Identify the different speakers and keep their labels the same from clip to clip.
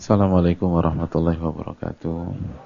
Speaker 1: Assalamualaikum warahmatullahi wabarakatuh.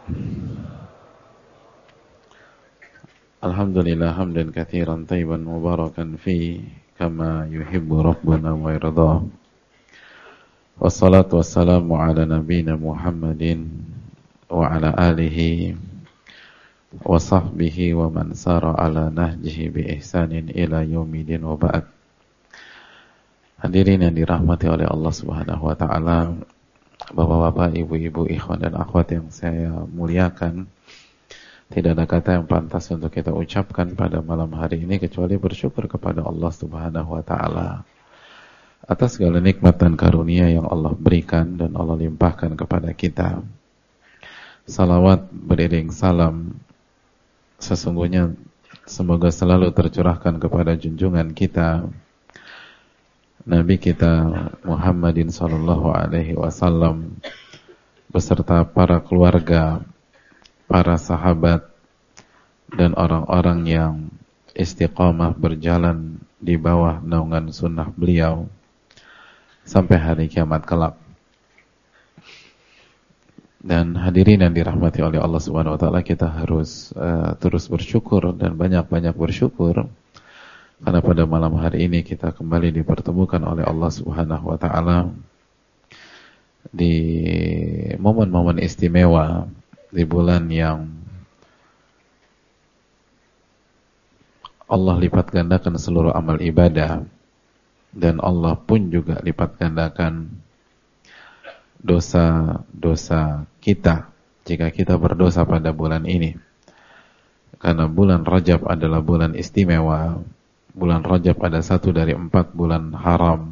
Speaker 1: Alhamdulillah hamdan katsiran thayyiban mubarakan fi kama yuhibbu rabbuna wa yarda. Wassalatu wassalamu ala nabiyyina Muhammadin wa ala alihi wa sahbihi wa man sara ala nahjihi bi ihsanin ila yaumidin wa ba'd. Hadirin yang dirahmati oleh Allah Subhanahu wa taala, Bapak-bapak, ibu-ibu, ikhwan dan akhwat yang saya muliakan, tidak ada kata yang pantas untuk kita ucapkan pada malam hari ini kecuali bersyukur kepada Allah Subhanahu wa taala atas segala nikmat dan karunia yang Allah berikan dan Allah limpahkan kepada kita. Salawat beriring salam sesungguhnya semoga selalu tercurahkan kepada junjungan kita Nabi kita Muhammadin sallallahu alaihi wasallam beserta para keluarga, para sahabat dan orang-orang yang istiqamah berjalan di bawah naungan sunnah beliau sampai hari kiamat kelak. Dan hadirin yang dirahmati oleh Allah Subhanahu wa taala, kita harus terus bersyukur dan banyak-banyak bersyukur karena pada malam hari ini kita kembali dipertemukan oleh Allah Subhanahu wa taala di momen-momen istimewa di bulan yang Allah lipat gandakan seluruh amal ibadah dan Allah pun juga lipat gandakan dosa-dosa kita jika kita berdosa pada bulan ini. Karena bulan Rajab adalah bulan istimewa. Bulan Rajab ada 1 dari 4 bulan haram.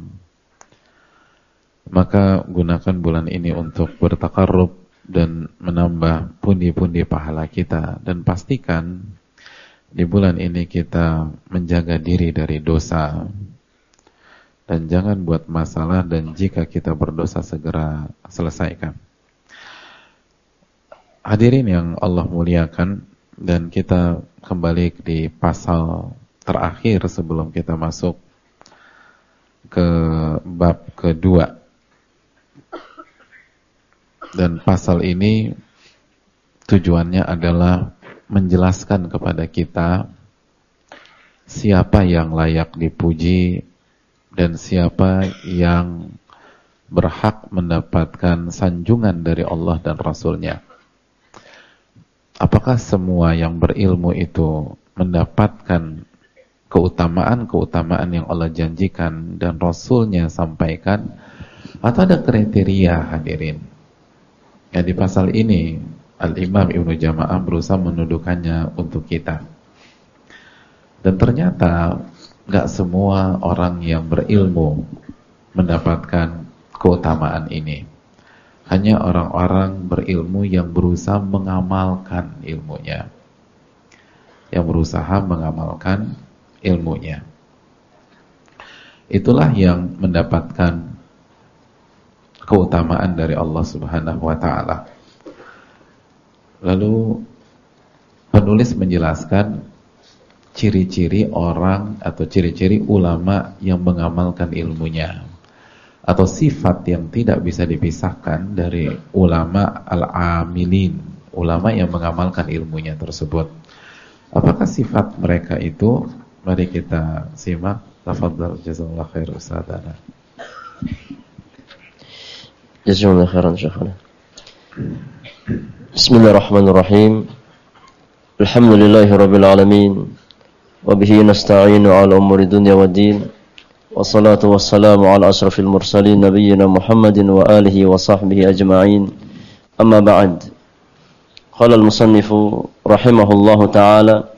Speaker 1: Maka gunakan bulan ini untuk bertakarrub dan menambah pundi-pundi pahala kita. Dan pastikan di bulan ini kita menjaga diri dari dosa. Dan jangan buat masalah, dan jika kita berdosa segera selesaikan. Hadirin yang Allah muliakan, dan kita kembali di pasal terakhir sebelum kita masuk ke bab kedua. Dan pasal ini tujuannya adalah menjelaskan kepada kita siapa yang layak dipuji dan siapa yang berhak mendapatkan sanjungan dari Allah dan Rasul-Nya. Apakah semua yang berilmu itu mendapatkan keutamaan-keutamaan yang Allah janjikan dan Rasul-Nya sampaikan, atau ada kriteria, hadirin? Ya, di pasal ini Al-Imam Ibnu Jama'ah berusaha menuduhkannya untuk kita. Dan ternyata gak semua orang yang berilmu mendapatkan keutamaan ini. Hanya orang-orang berilmu yang berusaha mengamalkan ilmunya, yang berusaha mengamalkan ilmunya. Itulah yang mendapatkan keutamaan dari Allah Subhanahu wa taala. Lalu penulis menjelaskan ciri-ciri orang atau ciri-ciri ulama yang mengamalkan ilmunya, atau sifat yang tidak bisa dipisahkan dari ulama al-amilin, ulama yang mengamalkan ilmunya tersebut. Apakah sifat mereka itu? Mari kita simak. Tafadhal, jazakallahu khair ustadzana.
Speaker 2: Jazakallahu khairan syekhana. Bismillahirrahmanirrahim. Alhamdulillahirabbil alamin. Wa bihi nasta'inu 'ala umuri dunya waddin. Wassalatu wassalamu 'ala asyrafil mursalin nabiyyina Muhammadin wa alihi wa sahbihi ajma'in. Amma ba'd. Qala al-musannifu rahimahullahu ta'ala,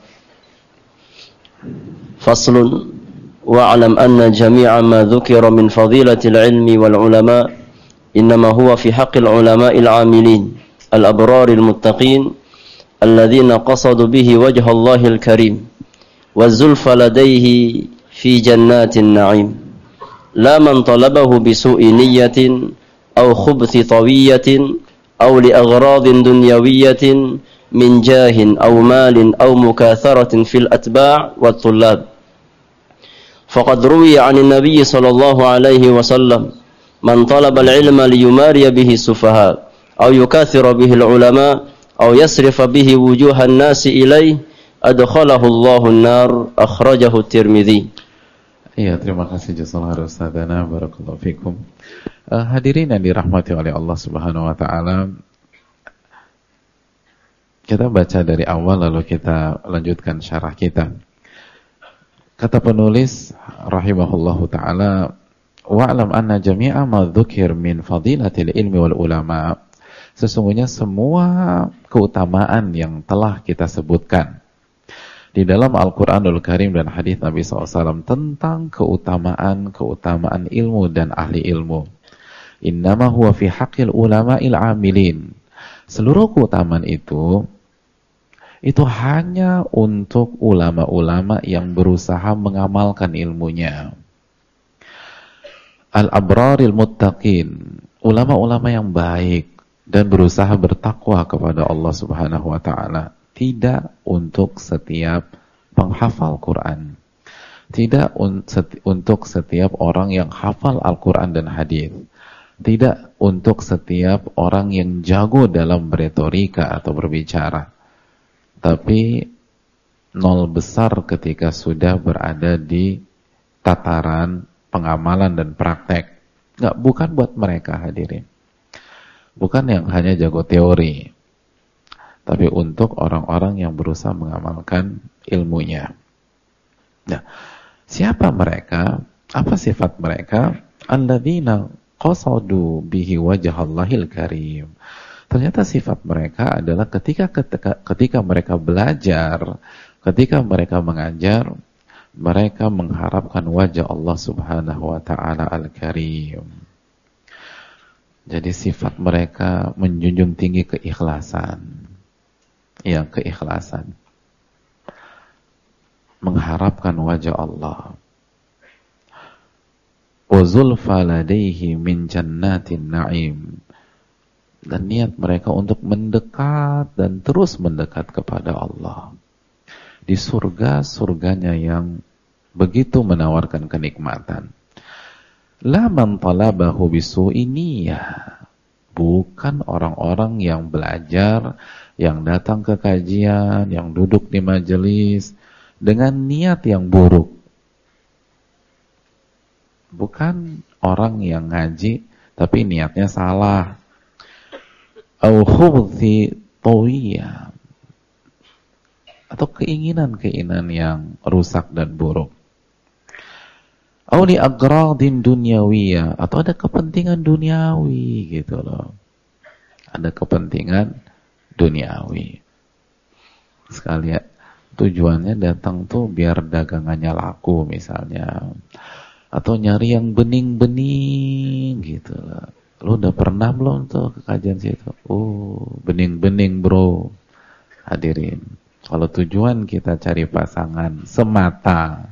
Speaker 2: faslun wa'lam anna jami'a ma dhukira min fadilatil ilmi wal ulama innama huwa fi haqqil ulama'il 'amilin al-abraril muttaqin alladhina qasadu bihi wajha Allahil karim wa zulfa ladayhi fi jannatin na'im la man talabahu bisu'i niyyatin aw khubthi tawiyatin aw li aghradin dunyawiyatin min jahin aw malin aw mukatharatin fil atba' wat tullab. Faqad ruwiya 'anil nabiy sallallahu alaihi wasallam man talaba al-ilma liyumariya bihi sufaha aw yukathira bihi al-ulama aw yasrifa bihi wujuhan nasi ilaih adkhalahu Allahu an-nar, akhrajahu Tirmidzi.
Speaker 1: Iya, terima kasih jazakallahu Ustazana, barakallahu fikum. Hadirin yang dirahmati oleh Allah Subhanahu wa taala, kita baca dari awal lalu kita lanjutkan syarah kita. Kata penulis rahimahullahu taala, wa'lam anna jami'a ma dzukir min fadilatil ilmi wal ulama. Sesungguhnya semua keutamaan yang telah kita sebutkan di dalam Al-Quranul Karim dan hadis Nabi SAW tentang keutamaan ilmu dan ahli ilmu. Innama huwa fi haqqil ulama'il amilin. Seluruh keutamaan itu hanya untuk ulama-ulama yang berusaha mengamalkan ilmunya. Al-abraril muttaqin, ulama-ulama yang baik dan berusaha bertakwa kepada Allah Subhanahu wa taala. Tidak untuk setiap penghafal Quran, tidak untuk setiap orang yang hafal Al-Quran dan hadis, tidak untuk setiap orang yang jago dalam retorika atau berbicara, tapi nol besar ketika sudah berada di tataran pengamalan dan praktek. Bukan buat mereka, hadirin. Bukan yang hanya jago teori, tapi untuk orang-orang yang berusaha mengamalkan ilmunya. Nah, siapa mereka? Apa sifat mereka? Alladzina qasadu bihi wajhallahil karim. Ternyata sifat mereka adalah ketika mereka belajar, ketika mereka mengajar, mereka mengharapkan wajah Allah Subhanahu wa taala al-karim. Jadi sifat mereka menjunjung tinggi keikhlasan. Ya, keikhlasan, mengharapkan wajah Allah. Wa zulfa ladaihi min jannatin na'im, dan niat mereka untuk mendekat dan terus mendekat kepada Allah di surganya yang begitu menawarkan kenikmatan. La man talabahu bisu'i niyyah, bukan orang-orang yang belajar, yang datang ke kajian, yang duduk di majelis dengan niat yang buruk. Bukan orang yang ngaji tapi niatnya salah. Au khubthi tawiyah, atau keinginan-keinginan yang rusak dan buruk. Au li agradin dunyawiyah, atau ada kepentingan duniawi gitu loh. Ada kepentingan duniawi. Sekalian tujuannya datang tuh biar dagangannya laku misalnya, atau nyari yang bening-bening gitu loh. Lu udah pernah belum tuh ke kajian situ? Bening-bening bro. Hadirin, kalau tujuan kita cari pasangan semata,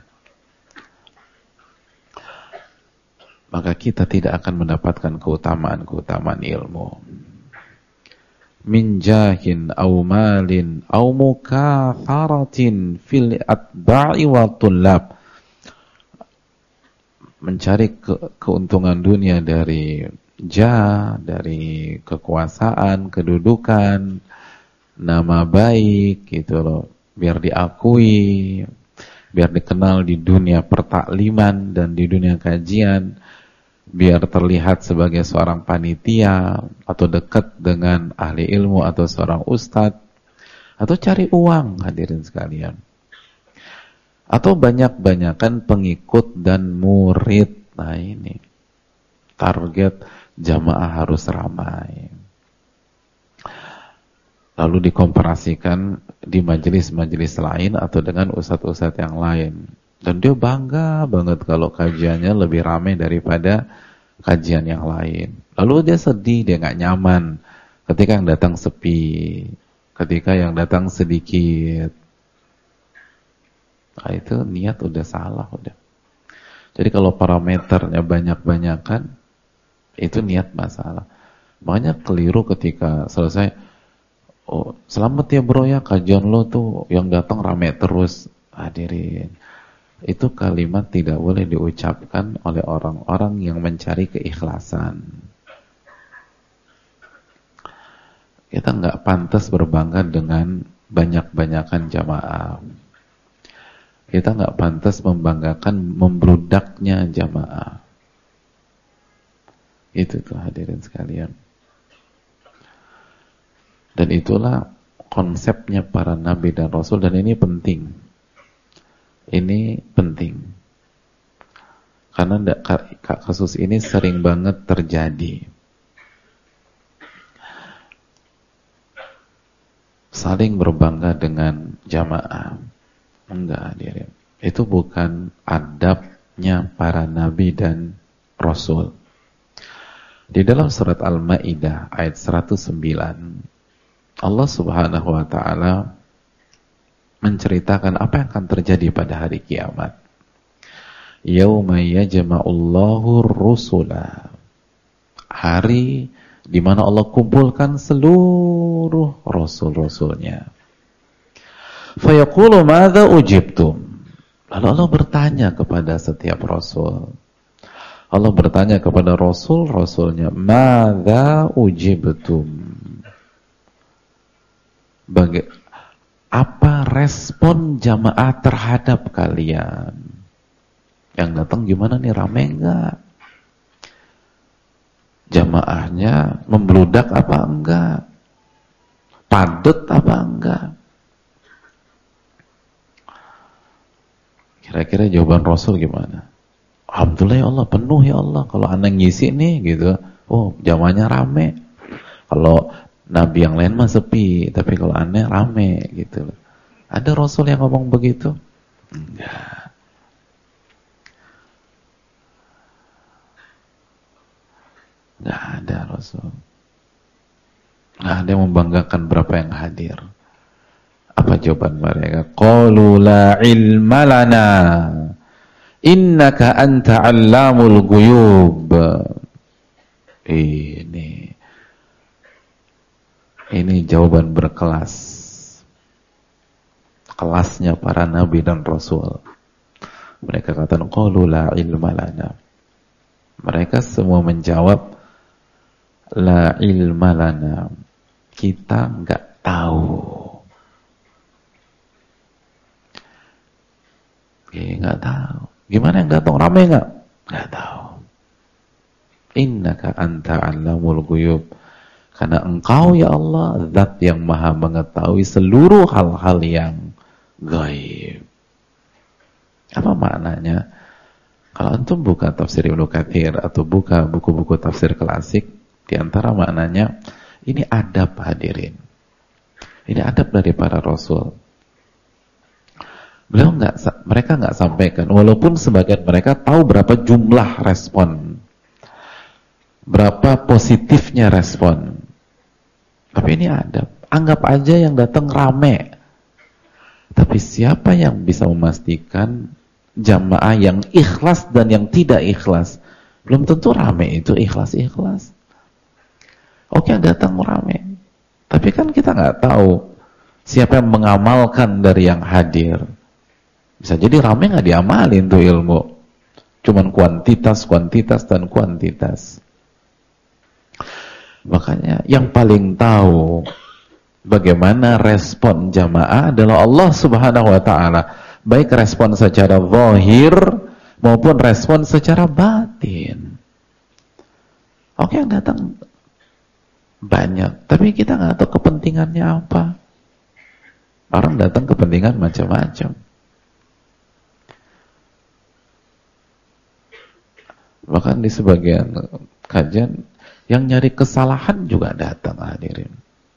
Speaker 1: maka kita tidak akan mendapatkan keutamaan ilmu. Min jahin au malin au mukatharatin fil atba'i wa tullab, mencari keuntungan dunia dari dari kekuasaan, kedudukan, nama baik gitu loh, biar diakui, biar dikenal di dunia pertakliman dan di dunia kajian, biar terlihat sebagai seorang panitia atau dekat dengan ahli ilmu atau seorang ustadz, atau cari uang, hadirin sekalian, atau banyak-banyakan pengikut dan murid. Nah ini target jamaah harus ramai, lalu dikomparasikan di majelis-majelis lain atau dengan ustadz-ustadz yang lain. Dan dia bangga banget kalau kajiannya lebih ramai daripada kajian yang lain. Lalu dia sedih, dia gak nyaman ketika yang datang sepi, ketika yang datang sedikit. Nah, itu niat udah salah udah. Jadi kalau parameternya banyak-banyakan, itu niat masalah. Makanya keliru ketika selesai, selamat ya bro ya, kajian lo tuh yang datang rame terus. Hadirin, Itu kalimat tidak boleh diucapkan oleh orang-orang yang mencari keikhlasan. Kita nggak pantas berbangga dengan banyak-banyakan jamaah. Kita nggak pantas membanggakan membludaknya jamaah. Itu tuh hadirin sekalian. Dan itulah konsepnya para nabi dan rasul, dan ini penting. Ini penting. Karena kasus ini sering banget terjadi. Saling berbangga dengan jamaah. Enggak, hadirin. Itu bukan adabnya para nabi dan rasul. Di dalam surat Al-Maidah ayat 109, Allah Subhanahu wa taala menceritakan apa yang akan terjadi pada hari kiamat. Yauma yajma'ullahu rusula. Hari di mana Allah kumpulkan seluruh rasul-rasulnya. Fayaqulu madza ujibtum. Lalu Allah bertanya kepada setiap rasul. Allah bertanya kepada rasul-rasulnya, madza ujibtum. Apa respon jamaah terhadap kalian? Yang datang gimana nih, rame enggak? Jamaahnya membludak apa enggak? Padat apa enggak? Kira-kira jawaban Rasul gimana? Alhamdulillah ya Allah, penuh ya Allah. Kalau anak ngisi nih gitu, oh jamaahnya rame. Kalau nabi yang lain mah sepi, tapi kalau aneh rame gitu. Ada Rasul yang ngomong begitu? Enggak. Enggak ada Rasul. Enggak ada yang membanggakan berapa yang hadir. Apa jawaban mereka? Qalu la ilma lana innaka anta 'allamul ghuyub. Ini jawaban berkelas. Kelasnya para nabi dan rasul. Mereka katakan qalu la ilma lana. Mereka semua menjawab la ilma lana. Kita enggak tahu. Enggak tahu. Gimana yang datang, ramai enggak? Enggak tahu. Innaka anta 'allamul ghuyub. Karena engkau ya Allah zat yang maha mengetahui seluruh hal-hal yang gaib. Apa maknanya? Kalau antum buka tafsir Ibnu Katsir atau buka buku-buku tafsir klasik, di antara maknanya ini adab hadirin. Ini adab dari para rasul. Mereka nggak sampaikan, walaupun sebagian mereka tahu berapa jumlah respon, berapa positifnya respon. Tapi ini adab. Anggap aja yang datang rame. Tapi siapa yang bisa memastikan jamaah yang ikhlas dan yang tidak ikhlas? Belum tentu rame itu ikhlas-ikhlas. Oke, datang rame. Tapi kan kita nggak tahu siapa yang mengamalkan dari yang hadir. Bisa jadi rame nggak diamalin tuh ilmu. Cuman kuantitas, dan kuantitas. Makanya yang paling tahu bagaimana respon jamaah adalah Allah Subhanahu wa taala. Baik respon secara zahir maupun respon secara batin. Oke, yang datang banyak, tapi kita nggak tahu kepentingannya apa. Orang datang kepentingan macam-macam. Bahkan di sebagian kajian yang nyari kesalahan juga datang hadirin.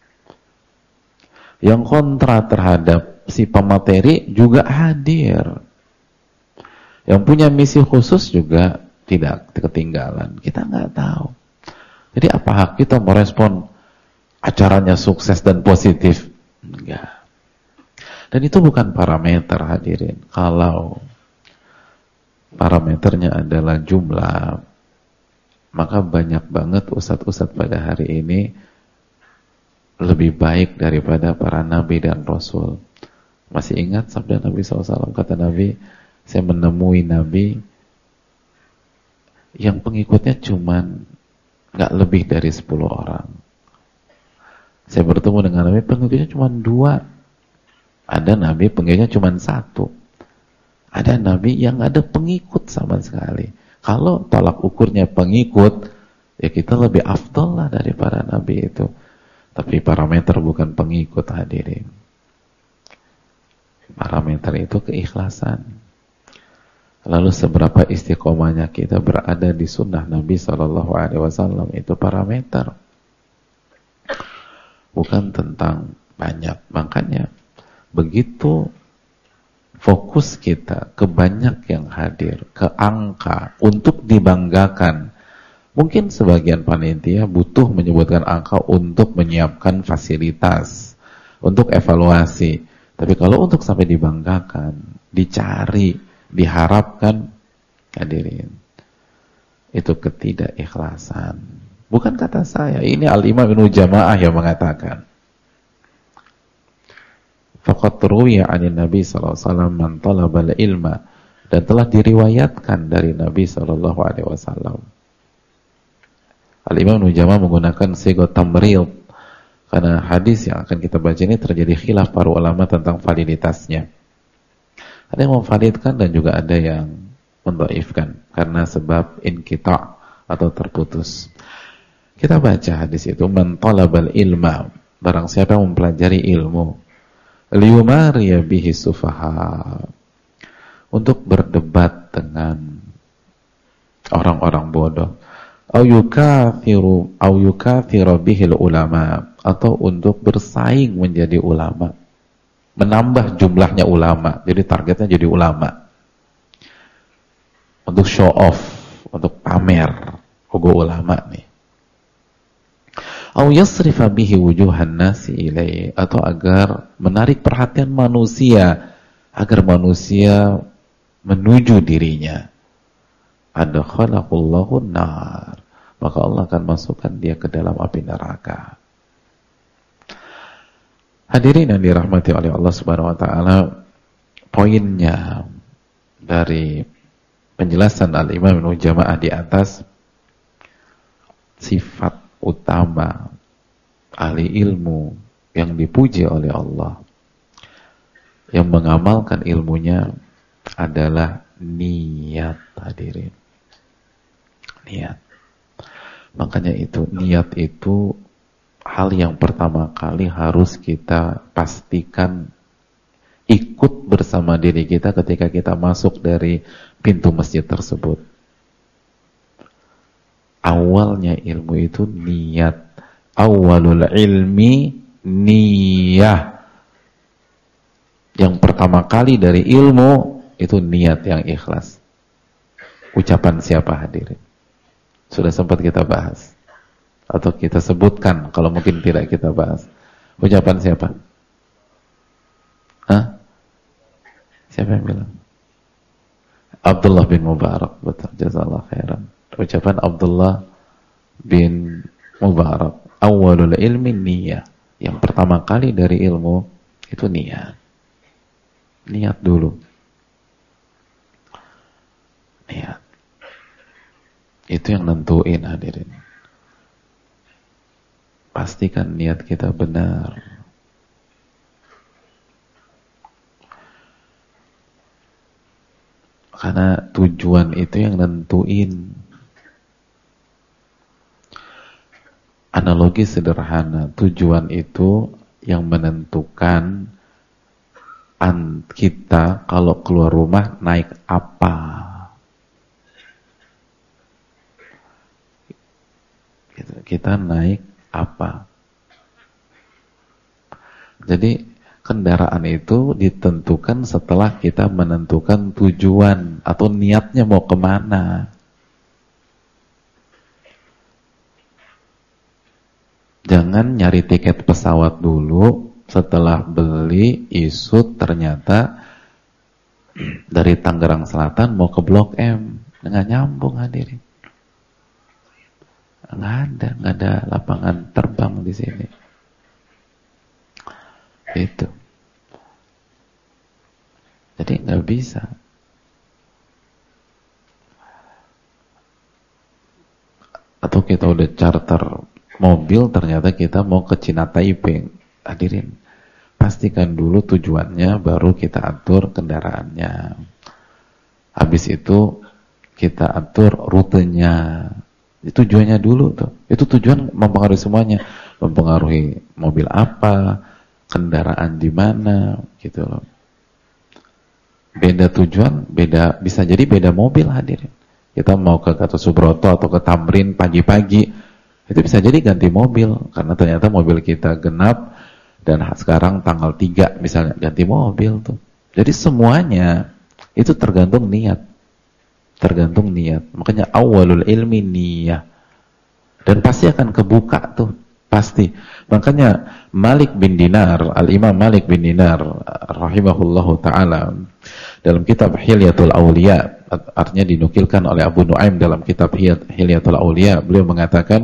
Speaker 1: Yang kontra terhadap si pemateri juga hadir. Yang punya misi khusus juga tidak ketinggalan. Kita nggak tahu. Jadi apa hak kita merespon acaranya sukses dan positif? Enggak. Dan itu bukan parameter hadirin. Kalau parameternya adalah jumlah, maka banyak banget ustadz-ustadz pada hari ini lebih baik daripada para nabi dan rasul. Masih ingat sabda Nabi SAW? Kata Nabi, saya menemui Nabi yang pengikutnya cuman nggak lebih dari 10 orang. Saya bertemu dengan Nabi pengikutnya cuma 2. Ada Nabi pengikutnya cuma 1. Ada Nabi yang ada pengikut sama sekali. Kalau tolak ukurnya pengikut, ya kita lebih afdal lah daripada Nabi itu. Tapi parameter bukan pengikut, hadirin. Parameter itu keikhlasan. Lalu seberapa istiqomahnya kita berada di sunnah Nabi SAW, itu parameter. Bukan tentang banyak. Makanya begitu fokus kita ke banyak yang hadir, ke angka untuk dibanggakan. Mungkin sebagian panitia butuh menyebutkan angka untuk menyiapkan fasilitas, untuk evaluasi. Tapi kalau untuk sampai dibanggakan, dicari, diharapkan, hadirin, itu ketidakikhlasan. Bukan kata saya, ini Al-Imam Ibnu Jamaah yang mengatakan. Faqad ruwiya 'anil Nabi sallallahu alaihi wasallam man talabal ilma, dan telah diriwayatkan dari Nabi sallallahu alaihi wasallam. Al-Imam Ibnu Jamaah menggunakan sigat tamrid karena hadis yang akan kita baca ini terjadi khilaf para ulama tentang validitasnya. Ada yang memvalidkan dan juga ada yang mendhaifkan karena sebab inqita' atau terputus. Kita baca hadis itu, man talabal ilma, barang siapa yang mempelajari ilmu, liyumariya bihi sufaha, untuk berdebat dengan orang-orang bodoh, au yukathiru bihil ulama, atau untuk bersaing menjadi ulama, menambah jumlahnya ulama, jadi targetnya jadi ulama, untuk show off, untuk pamer, hugo ulama nih. Au yasrifa bihi wujuhan nasi ilaihi, atau agar menarik perhatian manusia, agar manusia menuju dirinya. Adkhalahullahu nar, maka Allah akan masukkan dia ke dalam api neraka. Hadirin yang dirahmati oleh Allah Subhanahu wa taala, poinnya dari penjelasan Al-Imam Ibnu Jamaah di atas, sifat utama ahli ilmu yang dipuji oleh Allah, yang mengamalkan ilmunya, adalah niat, hadirin. Niat. Makanya itu, niat itu hal yang pertama kali harus kita pastikan ikut bersama diri kita ketika kita masuk dari pintu masjid tersebut. Awalnya ilmu itu niat. Awalul ilmi niyah. Yang pertama kali dari ilmu itu niat yang ikhlas. Ucapan siapa, hadirin? Sudah sempat kita bahas atau kita sebutkan, kalau mungkin tidak kita bahas. Ucapan siapa? Hah? Siapa yang bilang? Abdullah bin Mubarak. Betul, jazakallahu khairan. Ucapan Abdullah bin Mubarak, awalul ilmi niyah. Yang pertama kali dari ilmu itu niat. Niat dulu. Niat. Itu yang nentuin, hadirin. Pastikan niat kita benar. Karena tujuan itu yang nentuin. Analogi sederhana, tujuan itu yang menentukan kita kalau keluar rumah naik apa. Kita naik apa. Jadi kendaraan itu ditentukan setelah kita menentukan tujuan atau niatnya mau kemana. Jangan nyari tiket pesawat dulu, setelah beli isu ternyata dari Tangerang Selatan mau ke Blok M, nggak nyambung, hadirin. Nggak ada lapangan terbang di sini. Itu. Jadi nggak bisa. Atau kita udah charter mobil, ternyata kita mau ke Cina Taipei. Hadirin, pastikan dulu tujuannya, baru kita atur kendaraannya. Habis itu kita atur rutenya. Tujuannya dulu tuh. Itu tujuan mempengaruhi semuanya. Mempengaruhi mobil apa, kendaraan di mana, gitu loh. Beda tujuan, bisa jadi beda mobil, hadirin. Kita mau ke Gatot Subroto atau ke Tamrin pagi-pagi, itu bisa jadi ganti mobil, karena ternyata mobil kita genap, dan sekarang tanggal 3 misalnya, ganti mobil tuh. Jadi semuanya, itu tergantung niat. Tergantung niat. Makanya awalul ilmi niyah. Dan pasti akan kebuka tuh, pasti. Makanya Malik bin Dinar, Al-Imam Malik bin Dinar, rahimahullahu ta'ala, dalam kitab Hilyatul Awliya, artinya dinukilkan oleh Abu Nuaim dalam kitab Hilyatul Awliya, beliau mengatakan,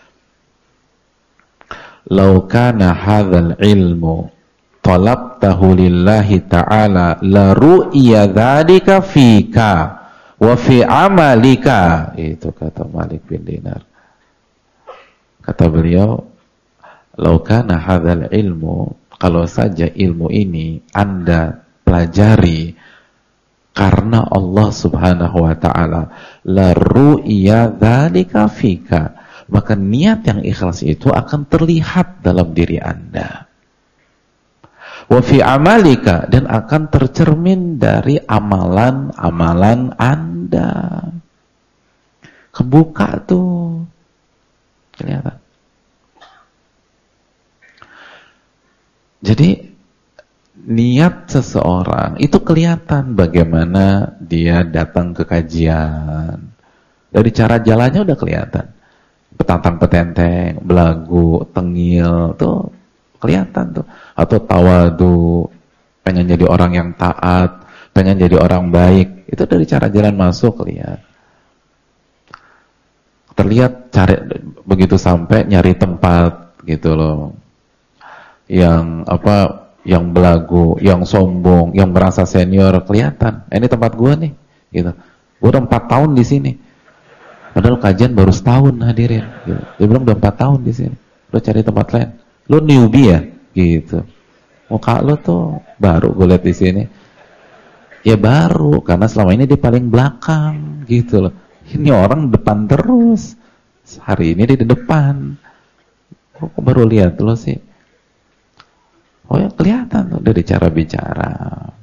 Speaker 1: "Lau kana hadzal ilmu talabtahu lillahi ta'ala la ru'ya dzalika fika wa fi amalika." Itu kata Malik bin Dinar. Kata beliau, "Lau kana hadzal ilmu," kalau saja ilmu ini Anda pelajari karena Allah Subhanahu wa ta'ala, la ru'ya dzalika fika, maka niat yang ikhlas itu akan terlihat dalam diri Anda. Wa fi amalika, dan akan tercermin dari amalan-amalan Anda. Kebuka tuh. Kelihatan. Jadi niat seseorang itu kelihatan bagaimana dia datang ke kajian. Dari cara jalannya udah kelihatan. Petantang petenteng, belagu, tengil, tuh kelihatan tuh. Atau tawadu, pengen jadi orang yang taat, pengen jadi orang baik, itu dari cara jalan masuk lihat. Terlihat cari begitu sampai nyari tempat gitu loh. Yang yang belagu, yang sombong, yang merasa senior, kelihatan. Ini tempat gua nih, gitu. Gua udah 4 tahun di sini. Padahal kajian baru setahun, hadirin. Gitu. Dia bilang udah 4 tahun di sini. Lo cari tempat lain. Lo newbie ya, gitu. Muka lo tuh baru gue lihat di sini. Ya baru, karena selama ini dia paling belakang, gitu loh. Ini orang depan terus. Hari ini dia di depan. Kok baru lihat lo sih? Oh ya kelihatan tuh dari cara bicara.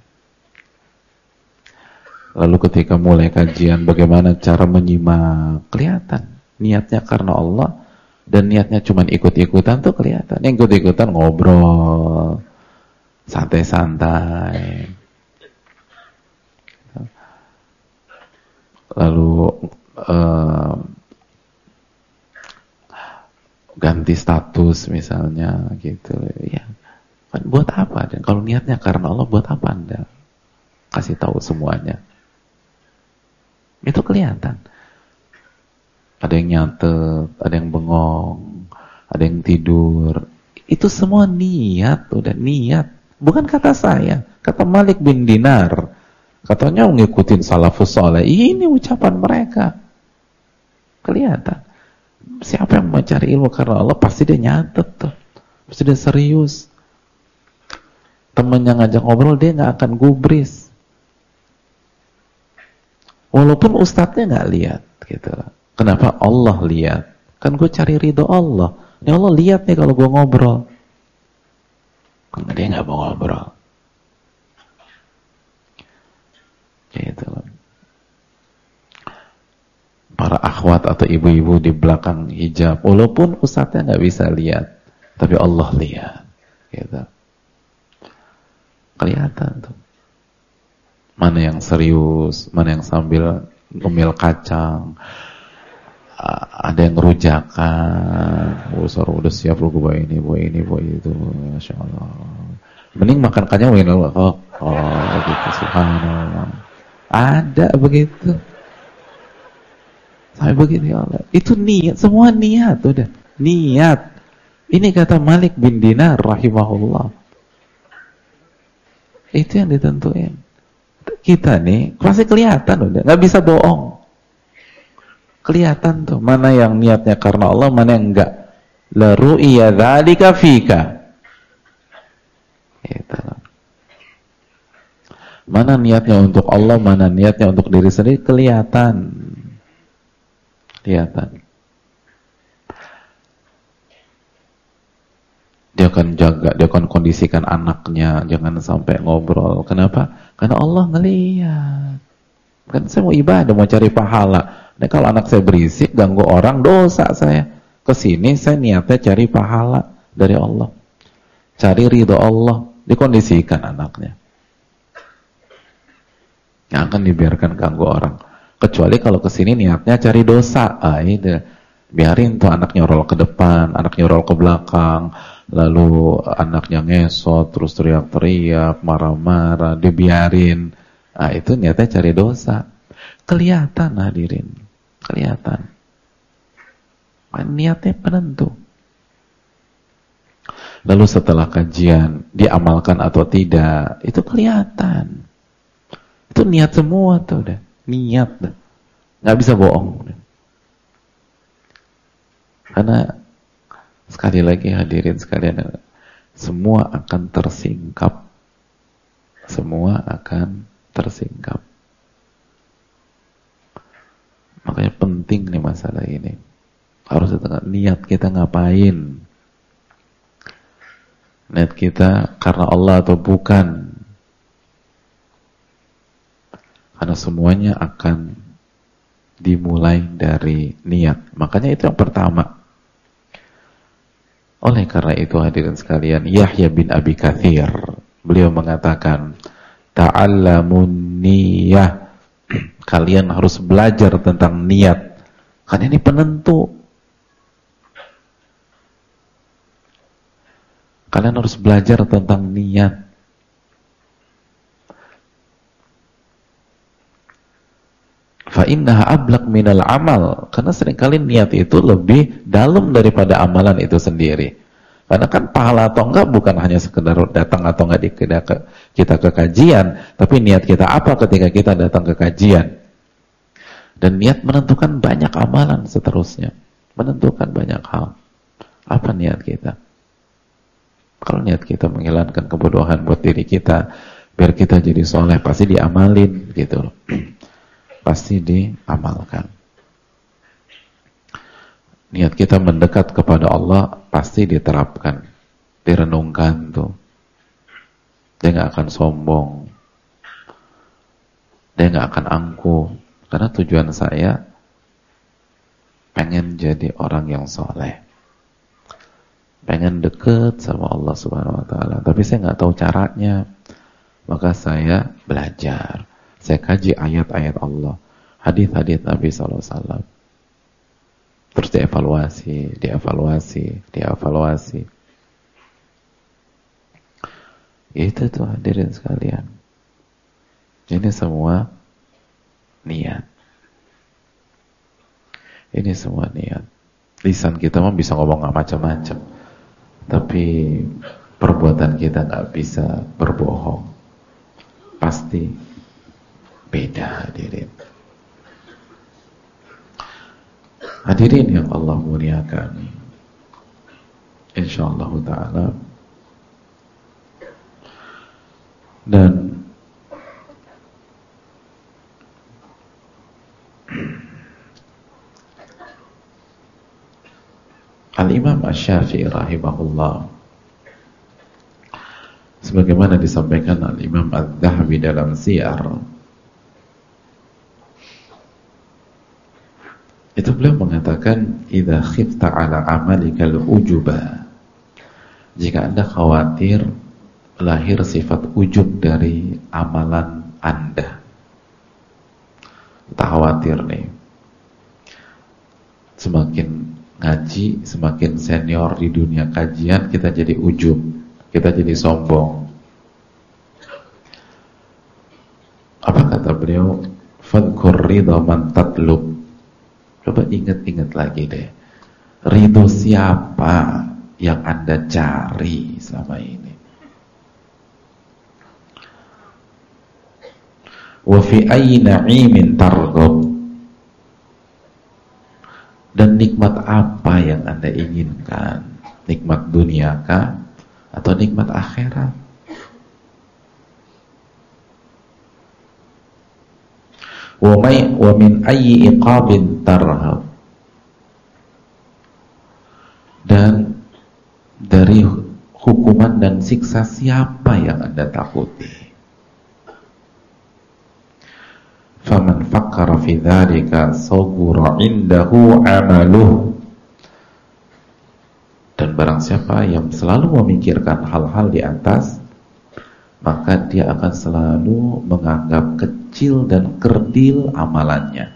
Speaker 1: Lalu ketika mulai kajian bagaimana cara menyimak, kelihatan niatnya karena Allah, dan niatnya cuma ikut-ikutan tuh kelihatan. Yang ikut-ikutan ngobrol santai-santai. Lalu ganti status misalnya gitu ya. Kan buat apa? Dan kalau niatnya karena Allah, buat apa Anda kasih tahu semuanya? Itu kelihatan. Ada yang nyatet, ada yang bengong, ada yang tidur. Itu semua niat, udah niat. Bukan kata saya, kata Malik bin Dinar. Katanya ngikutin salafus saleh. Ini ucapan mereka. Kelihatan. Siapa yang mau cari ilmu karena Allah, pasti dia nyatet tuh. Pasti dia serius. Temen yang ngajak ngobrol, dia gak akan gubris. Walaupun ustadznya gak lihat gitu. Kenapa? Allah lihat. Kan gue cari ridho Allah. Ini Allah lihat nih kalau gue ngobrol. Dia gak mau ngobrol. Gitu. Para akhwat atau ibu-ibu di belakang hijab, walaupun ustadznya gak bisa lihat, tapi Allah lihat. Gitu. Kelihatan tuh. Mana yang serius, mana yang sambil ngemil kacang, ada yang rujakan. Udah siap lu, gue bawa ini, bawa itu. Masya Allah. Mending makan kacang, oh gitu, subhanallah. Ada begitu. Sampai begitu ya Allah. Itu niat, semua niat udah. Niat. Ini kata Malik bin Dinar rahimahullah. Itu yang ditentuin. Kita nih pasti kelihatan udah, nggak bisa bohong. Kelihatan tuh mana yang niatnya karena Allah, mana yang enggak. La ru'ya dzalika fika. Gitu. Mana niatnya untuk Allah, mana niatnya untuk diri sendiri, kelihatan. Kelihatan. Dia akan jaga, dia akan kondisikan anaknya, jangan sampai ngobrol. Kenapa? Karena Allah ngelihat. Kan saya mau ibadah, mau cari pahala. Nah, kalau anak saya berisik, ganggu orang, dosa saya. Kesini saya niatnya cari pahala dari Allah. Cari ridho Allah, dikondisikan anaknya. Yang akan dibiarkan ganggu orang. Kecuali kalau kesini niatnya cari dosa. Itu biarin tuh anak nyorol ke depan, anak nyorol ke belakang, lalu anaknya ngesot, terus teriak-teriak, marah-marah, dibiarin. Itu niatnya cari dosa. Kelihatan hadirin, kelihatan. Niatnya penentu. Lalu setelah kajian diamalkan atau tidak, itu kelihatan. Itu niat semua tuh udah, niat dah. Nggak bisa bohong. Karena sekali lagi hadirin sekalian, semua akan tersingkap. Semua akan tersingkap. Makanya penting nih masalah ini. Harus ditengah niat kita ngapain? Niat kita karena Allah atau bukan? Karena semuanya akan dimulai dari niat. Makanya itu yang pertama. Oleh karena itu hadirin sekalian, Yahya bin Abi Katsir, beliau mengatakan, ta'allamun niyah. Kalian harus belajar tentang niat. Karena ini penentu. Kalian harus belajar tentang niat. Fa'innaha ablaq minal amal. Karena seringkali niat itu lebih dalam daripada amalan itu sendiri. Karena kan pahala atau enggak bukan hanya sekedar datang atau enggak kita ke kajian, tapi niat kita apa ketika kita datang ke kajian. Dan niat menentukan banyak amalan seterusnya. Menentukan banyak hal. Apa niat kita? Kalau niat kita menghilangkan kebodohan buat diri kita, biar kita jadi soleh, pasti diamalin gitu loh. Pasti diamalkan. Niat kita mendekat kepada Allah pasti diterapkan, direnungkan tuh. Dia nggak akan sombong, dia nggak akan angkuh, karena tujuan saya pengen jadi orang yang soleh, pengen deket sama Allah Subhanahu Wa Taala. Tapi saya nggak tahu caranya, maka saya belajar. Saya kaji ayat-ayat Allah, hadis-hadis Nabi SAW. Terus dievaluasi. Itu tuh hadirin sekalian. Ini semua niat. Ini semua niat. Lisan kita mah bisa ngomong macam-macam, tapi perbuatan kita nggak bisa berbohong. Pasti beda hadirin. Hadirin yang Allah muliakan, insyaallah ta'ala. Dan Al-Imam Asy-Syafi'i rahimahullah, sebagaimana disampaikan Al-Imam Adz-Dzahabi dalam Syiar, itu beliau mengatakan, idza khifta ala amalikal ujuba, jika Anda khawatir lahir sifat ujub dari amalan Anda. Tak khawatir nih, semakin ngaji, semakin senior di dunia kajian, kita jadi ujub, kita jadi sombong. Apa kata beliau? Fadhkur ridha man tatlub. Coba ingat-ingat lagi deh, ridho siapa yang Anda cari selama ini? Wa fi ayyi na'imin targhab. Dan nikmat apa yang Anda inginkan? Nikmat dunia kah? Atau nikmat akhirat? Wa min ayyi iqabin tarhab. Dan dari hukuman dan siksa siapa yang Anda takuti? Faman fakkara fi dzalika saghura indahu amaluh. Dan barang siapa yang selalu memikirkan hal-hal di atas, maka dia akan selalu menganggap kecil dan kerdil amalannya.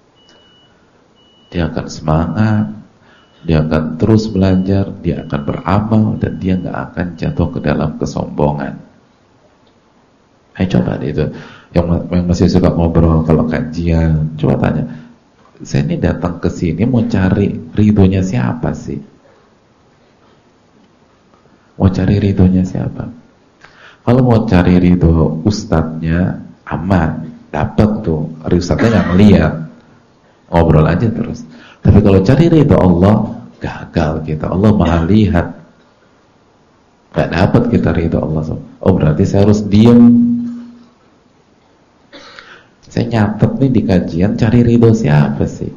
Speaker 1: Dia akan semangat, dia akan terus belajar, dia akan beramal, dan dia nggak akan jatuh ke dalam kesombongan. Ayo coba itu, yang masih suka ngobrol kalau kajian, coba tanya, saya ini datang ke sini mau cari ridhonya siapa sih? Mau cari ridhonya siapa? Kalau mau cari ridho ustadznya, aman, dapat tuh. Ustadznya nggak ngeliat, ngobrol aja terus. Tapi kalau cari ridho Allah, gagal kita. Allah maha lihat, nggak dapat kita ridho Allah. Oh berarti saya harus diem. Saya nyatet nih di kajian, cari ridho siapa sih?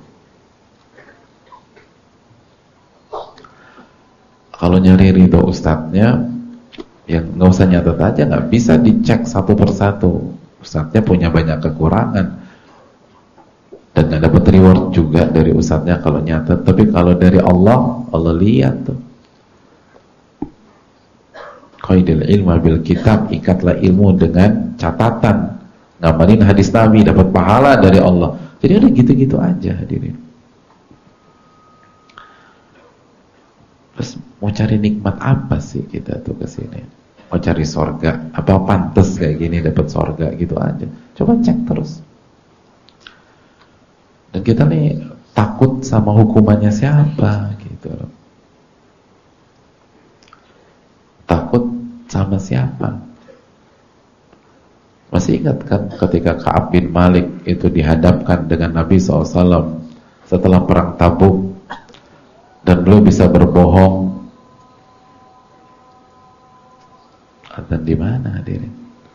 Speaker 1: Kalau nyari ridho ustadznya, yang nggak usah nyatet aja, nggak bisa dicek satu persatu. Ustadznya punya banyak kekurangan dan nggak dapat reward juga dari ustadznya kalau nyatet. Tapi kalau dari Allah, Allah lihat tuh. Qaidil ilma bil kitab, ikatlah ilmu dengan catatan. Ngamalin hadis Nabi, dapat pahala dari Allah. Jadi udah gitu-gitu aja hadirin. Terus mau cari nikmat apa sih kita tuh kesini? Mau cari sorga? Apa pantas kayak gini dapat sorga gitu aja? Coba cek terus. Dan kita nih takut sama hukumannya siapa gitu. Takut sama siapa? Masih ingat kan ketika Ka'ab bin Malik itu dihadapkan dengan Nabi SAW setelah perang Tabuk, dan beliau bisa berbohong. Dan di mana hadirin?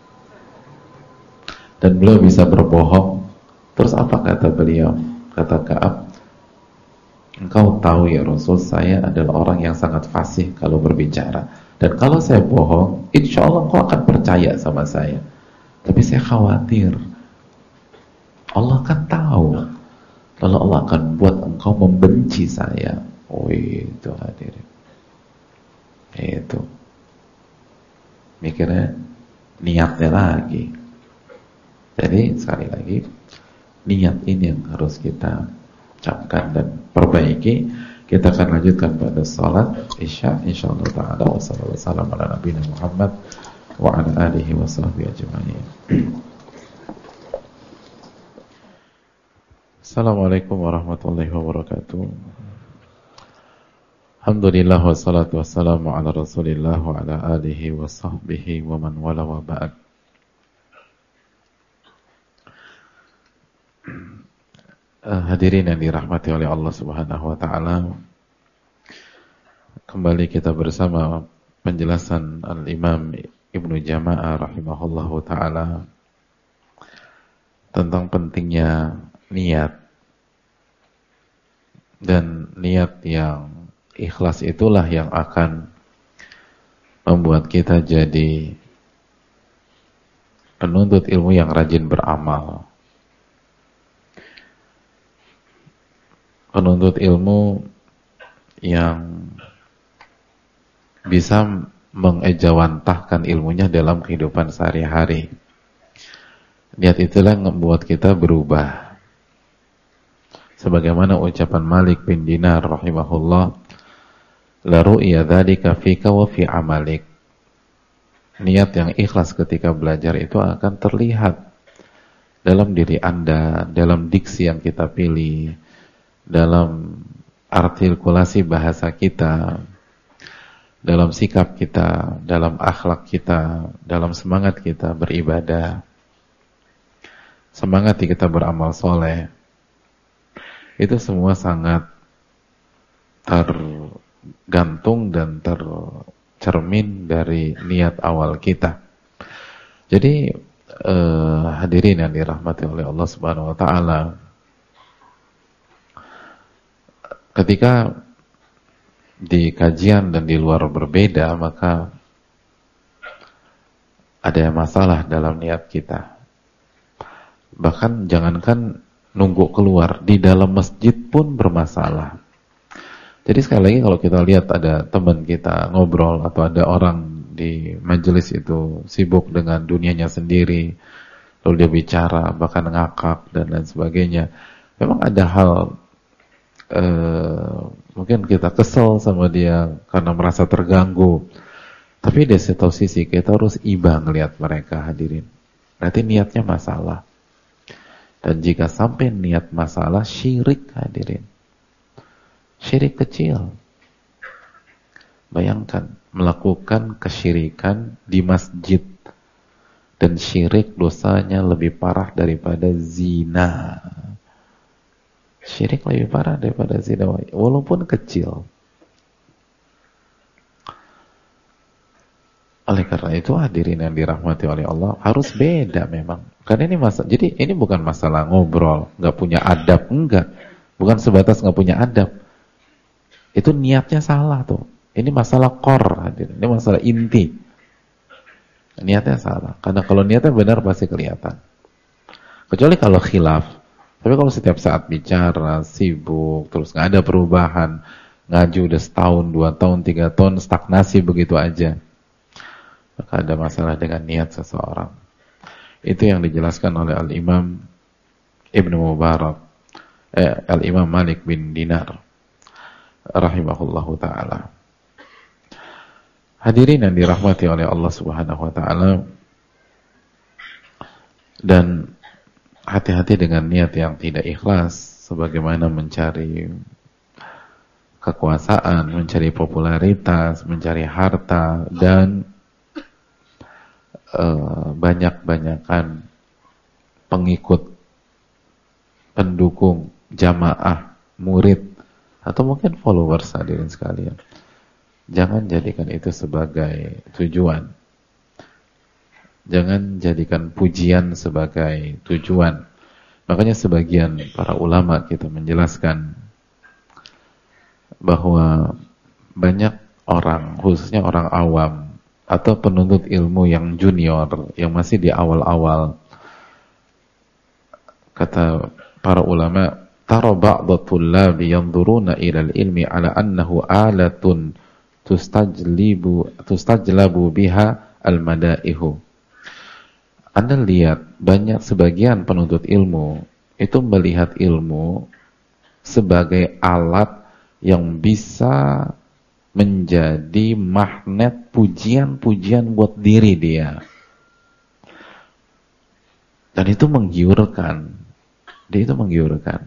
Speaker 1: Dan beliau bisa berbohong. Terus apa kata beliau? Kata Ka'ab, engkau tahu ya Rasul, saya adalah orang yang sangat fasih kalau berbicara. Dan kalau saya bohong, insya Allah engkau akan percaya sama saya. Tapi saya khawatir, Allah kan tahu, lalu Allah akan buat engkau membenci saya. Oh itu hadirin, itu mikirnya niatnya lagi. Jadi sekali lagi, niat ini yang harus kita camkan dan perbaiki. Kita akan lanjutkan pada salat Isya insyaallah taala. Wassalamualaikum warahmatullahi Muhammad wa ala alihi wa sahbihi ajma'in. Assalamualaikum warahmatullahi wabarakatuh. Alhamdulillah wassalatu wassalamu ala Rasulillah wa ala alihi wa sahbihi wa man wala wa ba'd. Hadirin yang dirahmati oleh Allah Subhanahu wa taala, kembali kita bersama penjelasan Al-Imam Ibnu Jama'ah rahimahullahu taala tentang pentingnya niat. Dan niat yang ikhlas itulah yang akan membuat kita jadi penuntut ilmu yang rajin beramal. Penuntut ilmu yang bisa mengejawantahkan ilmunya dalam kehidupan sehari-hari. Niat itulah yang membuat kita berubah. Sebagaimana ucapan Malik bin Dinar rahimahullah, la ru'ya dzalika fika wa fi amalik. Niat yang ikhlas ketika belajar itu akan terlihat dalam diri Anda, dalam diksi yang kita pilih, dalam artikulasi bahasa kita, dalam sikap kita, dalam akhlak kita, dalam semangat kita beribadah, semangat kita beramal soleh. Itu semua sangat tergantung dan tercermin dari niat awal kita. Jadi hadirin yang dirahmati oleh Allah Subhanahu wa taala, ketika di kajian dan di luar berbeda, maka ada yang masalah dalam niat kita. Bahkan jangankan nunggu keluar, di dalam masjid pun bermasalah. Jadi sekali lagi kalau kita lihat ada teman kita ngobrol atau ada orang di majelis itu sibuk dengan dunianya sendiri, lalu dia bicara bahkan ngakak dan lain sebagainya, memang ada hal mungkin kita kesel sama dia karena merasa terganggu. Tapi di satu sisi kita harus iba ngelihat mereka, hadirin. Berarti niatnya masalah. Dan jika sampai niat masalah, syirik, hadirin. Syirik kecil. Bayangkan, melakukan kesyirikan di masjid. Dan syirik dosanya lebih parah daripada zina. Syirik lebih parah daripada zina, walaupun kecil. Oleh karena itu, hadirin yang dirahmati oleh Allah, harus beda memang. Karena ini jadi ini bukan masalah ngobrol, nggak punya adab, enggak. Bukan sebatas nggak punya adab. Itu niatnya salah tuh. Ini masalah core, hadirin. Ini masalah inti. Niatnya salah. Karena kalau niatnya benar pasti kelihatan. Kecuali kalau khilaf. Tapi kalau setiap saat bicara, sibuk, terus nggak ada perubahan, ngaji udah setahun, 2 tahun, 3 tahun, stagnasi begitu aja, maka ada masalah dengan niat seseorang. Itu yang dijelaskan oleh Al-Imam Ibnu Mubarak, Al-Imam Malik bin Dinar, rahimahullahu ta'ala. Hadirin yang dirahmati oleh Allah Subhanahu wa ta'ala, dan hati-hati dengan niat yang tidak ikhlas, sebagaimana mencari kekuasaan, mencari popularitas, mencari harta, dan banyak-banyakan pengikut, pendukung, jamaah, murid, atau mungkin followers, hadirin sekalian. Jangan jadikan itu sebagai tujuan. Jangan jadikan pujian sebagai tujuan. Makanya sebagian para ulama kita menjelaskan bahwa banyak orang, khususnya orang awam atau penuntut ilmu yang junior, yang masih di awal-awal, kata para ulama, tara ba'dha tullabi yanzuruna ila al-ilmi ala annahu alatun tustajlabu biha al-madaihu. Anda lihat banyak sebagian penuntut ilmu itu melihat ilmu sebagai alat yang bisa menjadi magnet pujian-pujian buat diri dia. Dan itu menggiurkan. Dia itu menggiurkan.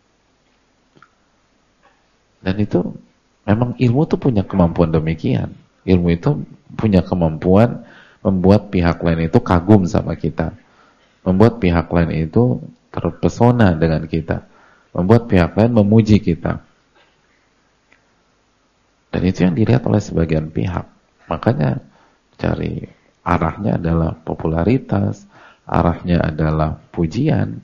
Speaker 1: Dan itu memang ilmu itu punya kemampuan demikian. Ilmu itu punya kemampuan membuat pihak lain itu kagum sama kita. Membuat pihak lain itu terpesona dengan kita. Membuat pihak lain memuji kita. Dan itu yang dilihat oleh sebagian pihak. Makanya cari arahnya adalah popularitas, arahnya adalah pujian.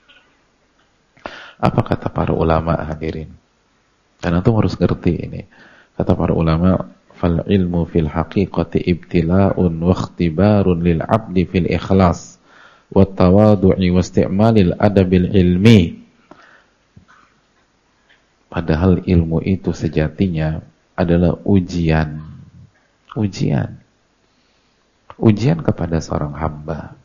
Speaker 1: Apa kata para ulama, hadirin? Dan antum harus ngerti ini. Kata para ulama, fal ilmu fil haqiqati ibtila'un wa ikhtibarun lil 'abdi fil ikhlas wa tawadu'i wa isti'malil adabil ilmi. Padahal ilmu itu sejatinya adalah ujian kepada seorang hamba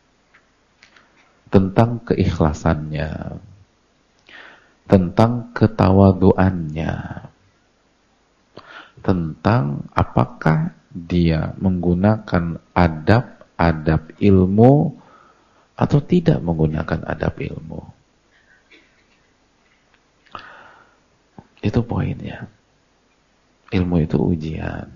Speaker 1: tentang keikhlasannya, tentang ketawaduannya, tentang apakah dia menggunakan adab ilmu atau tidak menggunakan adab ilmu. Itu poinnya. Ilmu itu ujian.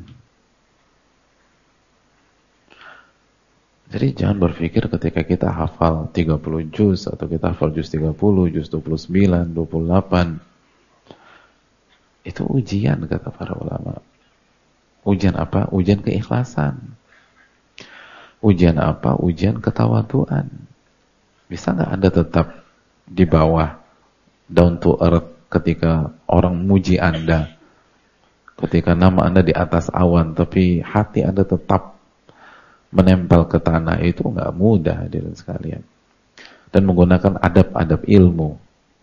Speaker 1: Jadi jangan berpikir ketika kita hafal 30 juz atau kita hafal juz 30, juz 29, 28, Itu ujian kata para ulama. Ujian apa? Ujian keikhlasan. Ujian apa? Ujian ketawaduan. Bisa nggak Anda tetap di bawah, down to earth, ketika orang muji Anda, ketika nama Anda di atas awan, tapi hati Anda tetap menempel ke tanah? Itu nggak mudah hadirin sekalian. Dan menggunakan adab-adab ilmu.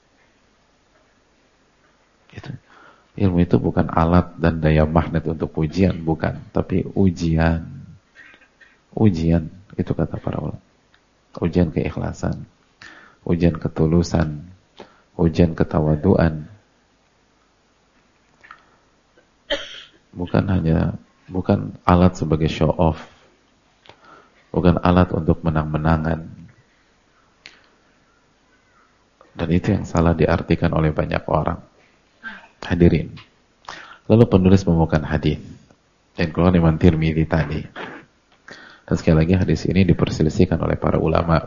Speaker 1: Ilmu itu bukan alat dan daya magnet untuk ujian, bukan, tapi ujian. Ujian, itu kata para ulama. Ujian keikhlasan, ujian ketulusan, ujian ketawaduan. Bukan alat sebagai show off. Bukan alat untuk menang-menangan. Dan itu yang salah diartikan oleh banyak orang. Hadirin. Lalu penulis membawakan hadis yang keluar Imam Tirmidzi tadi. Dan sekali lagi hadis ini diperselisihkan oleh para ulama.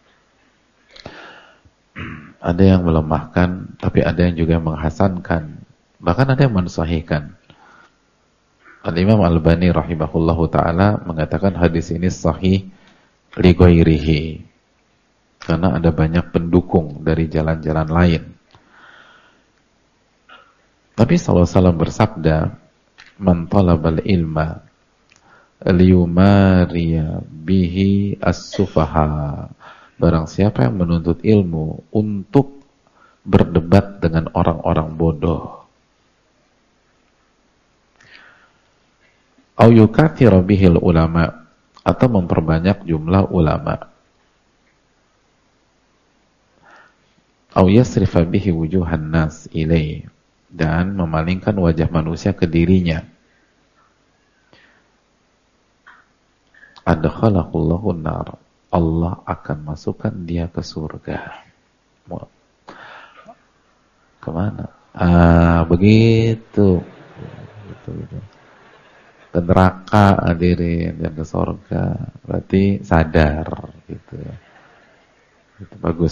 Speaker 1: Ada yang melemahkan, tapi ada yang juga menghasankan. Bahkan ada yang mensahihkan. Al-Imam Al-Albani rahimahullahu ta'ala mengatakan hadis ini sahih li ghairihi. Karena ada banyak pendukung dari jalan-jalan lain. Tapi SAW bersabda, "Man talabal ilma liyumariya bihi as-sufaha." Barang siapa yang menuntut ilmu untuk berdebat dengan orang-orang bodoh. Au yukathira bihil ulama, atau memperbanyak jumlah ulama. Au yasrifa bihi wujuhan nas ilaihi, dan memalingkan wajah manusia ke dirinya. Adkhalahullahu nar, Allah akan masukkan dia ke surga. Kemana? Begitu. Ke neraka hadirin, dan ke surga. Berarti sadar gitu. Itu bagus.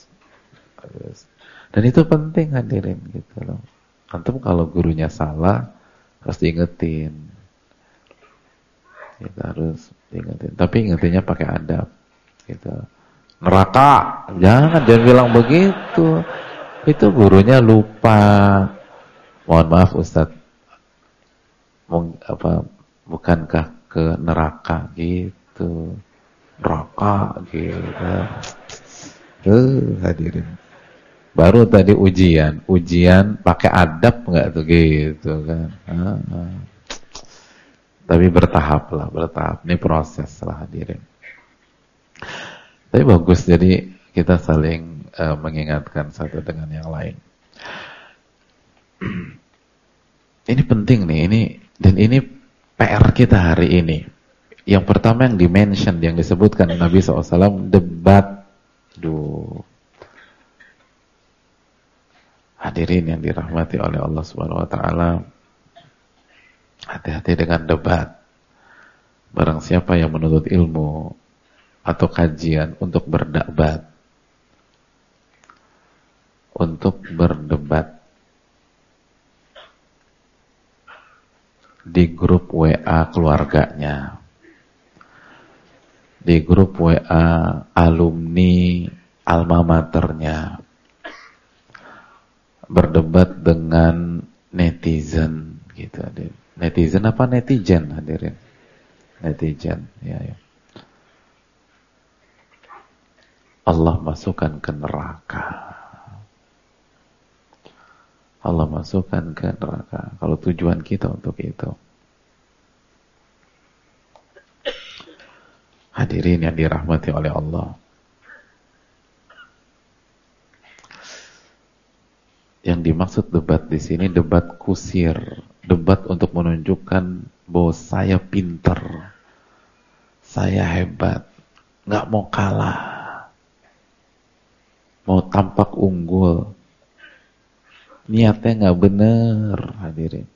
Speaker 1: Dan itu penting hadirin gitu loh. Antum kalau gurunya salah harus diingetin. Kita harus diingetin. Tapi ingetinnya pakai adab. Gitu. Neraka, jangan bilang begitu. Itu gurunya lupa. Mohon maaf Ustadz. Bukankah ke neraka gitu? Neraka gitu. Hadirin. Baru tadi ujian pakai adab nggak tuh gitu kan? Tapi bertahap. Ini proses lah hadirin. Tapi bagus, jadi kita saling mengingatkan satu dengan yang lain. Ini penting nih, ini PR kita hari ini. Yang pertama yang dimention, yang disebutkan Nabi SAW, debat. Hadirin yang dirahmati oleh Allah Subhanahu wa taala, hati-hati dengan debat. Barang siapa yang menuntut ilmu atau kajian untuk berdebat, di grup WA keluarganya, di grup WA alumni alma maternya, berdebat dengan netizen gitu. Netizen apa netizen hadirin? Netizen, ya. Allah masukkan ke neraka. Allah masukkan ke neraka kalau tujuan kita untuk itu. Hadirin yang dirahmati oleh Allah. Yang dimaksud debat di sini debat kusir, debat untuk menunjukkan bahwa saya pinter, saya hebat, nggak mau kalah, mau tampak unggul, niatnya nggak bener, hadirin.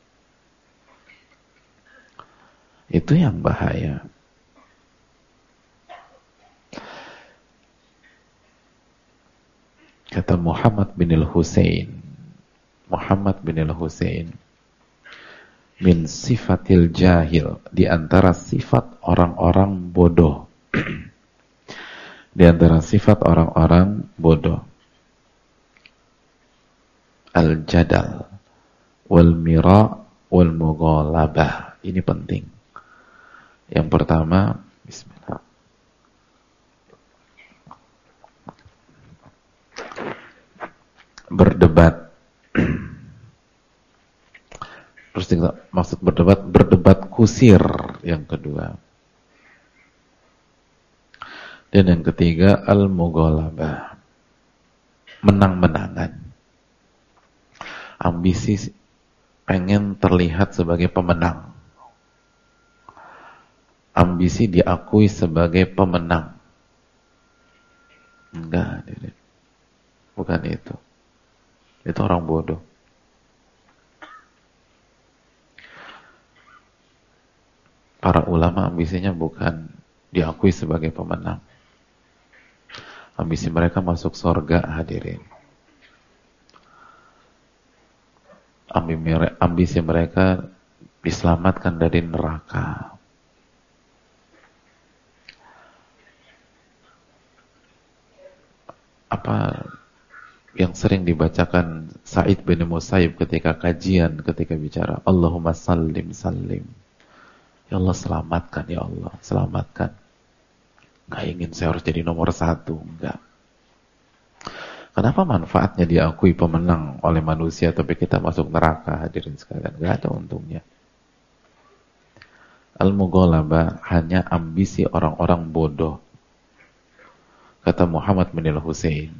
Speaker 1: Itu yang bahaya. Kata Muhammad bin al-Husain, Muhammad bin al-Husain, min sifatil jahil, di antara sifat orang-orang bodoh. Di antara sifat orang-orang bodoh, al-jadal wal mira wal mughalabah. Ini penting. Yang pertama, bismillah. Berdebat. Terus kita maksud berdebat kusir yang kedua. Dan yang ketiga, al-mughalabah. Menang-menangan. Ambisi pengen terlihat sebagai pemenang. Ambisi diakui sebagai pemenang. Enggak, bukan itu. Itu orang bodoh. Para ulama ambisinya bukan diakui sebagai pemenang. Ambisi mereka masuk surga, hadirin. Ambisi mereka diselamatkan dari neraka. Apa yang sering dibacakan Sa'id bin Musayyib ketika kajian, ketika bicara Allahumma sallim sallim. Ya Allah, selamatkan, ya Allah, selamatkan. Gak ingin saya harus jadi nomor 1, enggak. Kenapa manfaatnya diakui pemenang oleh manusia tapi kita masuk neraka, hadirin sekalian? Gak ada untungnya. Al-mughalabah hanya ambisi orang-orang bodoh. Kata Muhammad bin al-Husain.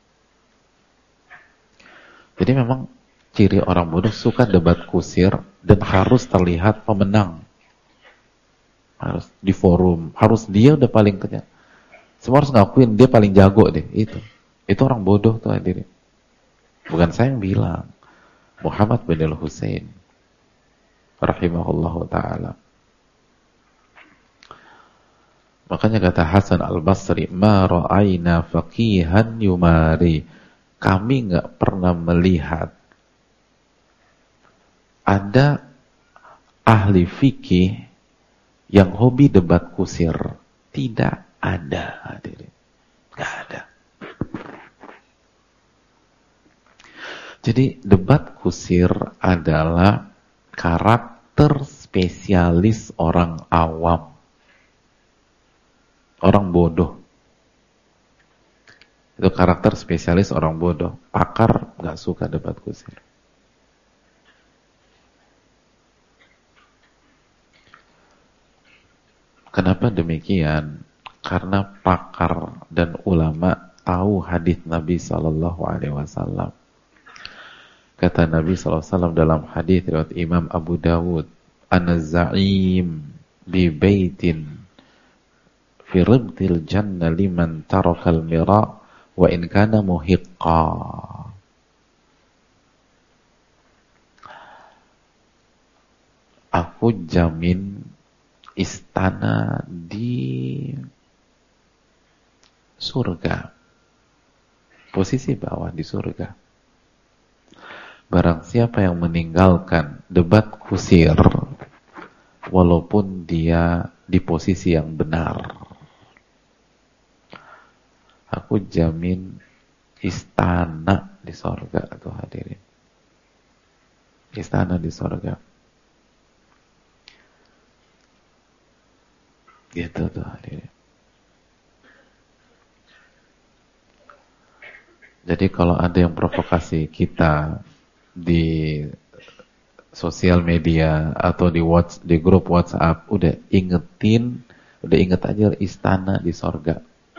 Speaker 1: Jadi memang ciri orang bodoh suka debat kusir dan harus terlihat pemenang. Harus di forum, harus dia udah paling kenyang. Semua harus ngakuin dia paling jago deh, itu orang bodoh tuh, hadirin. Bukan saya yang bilang, Muhammad bin al-Husain rahimahullahu ta'ala. Makanya kata Hasan al-Basri, ma ra'ayna faqihan yumari. Kami nggak pernah melihat ada ahli fikih yang hobi debat kusir. Tidak ada, hadirin. Nggak ada. Jadi debat kusir adalah karakter spesialis orang awam. Orang bodoh. Itu karakter spesialis orang bodoh. Pakar nggak suka debat kusir. Kenapa demikian? Karena pakar dan ulama tahu hadis Nabi Sallallahu Alaihi Wasallam. Kata Nabi Sallallahu Alaihi Wasallam dalam hadis riwayat Imam Abu Dawud, "An-Za'im bi baitin fi ribtil jannah liman tarakal mira wa in kana muhiqqa." Aku jamin istana di surga, posisi bawah di surga, barang siapa yang meninggalkan debat kusir walaupun dia di posisi yang benar, aku jamin istana di surga tuh, hadirin. Istana di surga. Gitu tuh, hadirin. Jadi kalau ada yang provokasi kita di sosial media atau di grup WhatsApp, udah inget aja istana di sorga.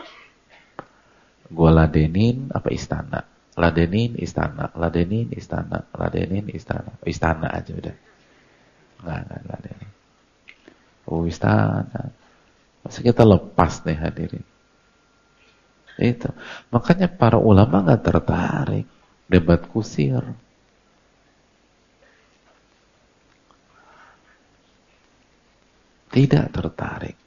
Speaker 1: Gua ladenin apa istana? Ladenin istana, ladenin istana, ladenin istana. Istana aja udah. Nggak ladenin. Oh, istana. Masa kita lepas nih, hadirin. Itu. Makanya para ulama nggak tertarik debat kusir. Tidak tertarik.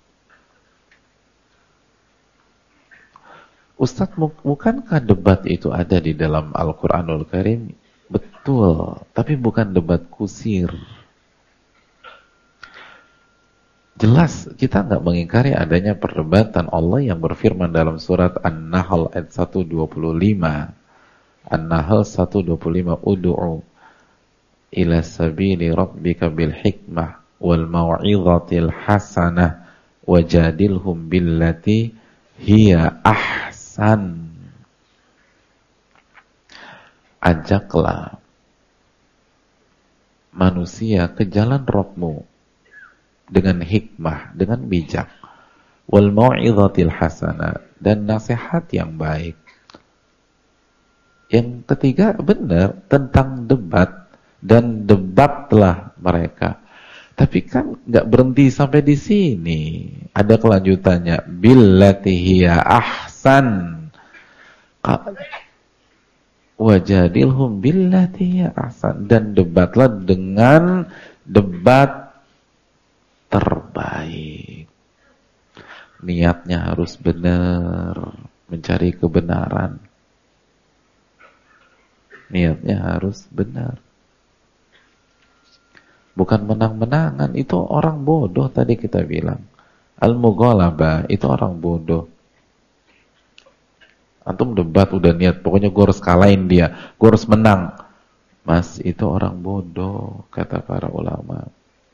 Speaker 1: Ustadz, bukankah debat itu ada di dalam Al-Quranul Karim? Betul. Betul, tapi bukan debat kusir. Jelas kita nggak mengingkari adanya perdebatan. Allah yang berfirman dalam surat An-Nahl ayat 125. An-Nahl 125, Ud'u ila sabili rabbika bil hikmah wal mau'izatil hasanah wajadilhum billati hiya ahsan. Ajaklah manusia ke jalan Rabbmu dengan hikmah, dengan bijak, wal mau'izatil hasanah, dan nasihat yang baik. Yang ketiga benar tentang debat, dan debatlah mereka. Tapi kan nggak berhenti sampai di sini. Ada kelanjutannya, billati hiya ahsan. Wajadilhum billati hiya ahsan, dan debatlah dengan debat terbaik. Niatnya harus benar, mencari kebenaran. Niatnya harus benar. Bukan menang-menangan, itu orang bodoh tadi kita bilang. Al-mughalabah, itu orang bodoh. Antum debat udah niat, pokoknya gue harus kalahin dia, gue harus menang. Mas, itu orang bodoh, kata para ulama.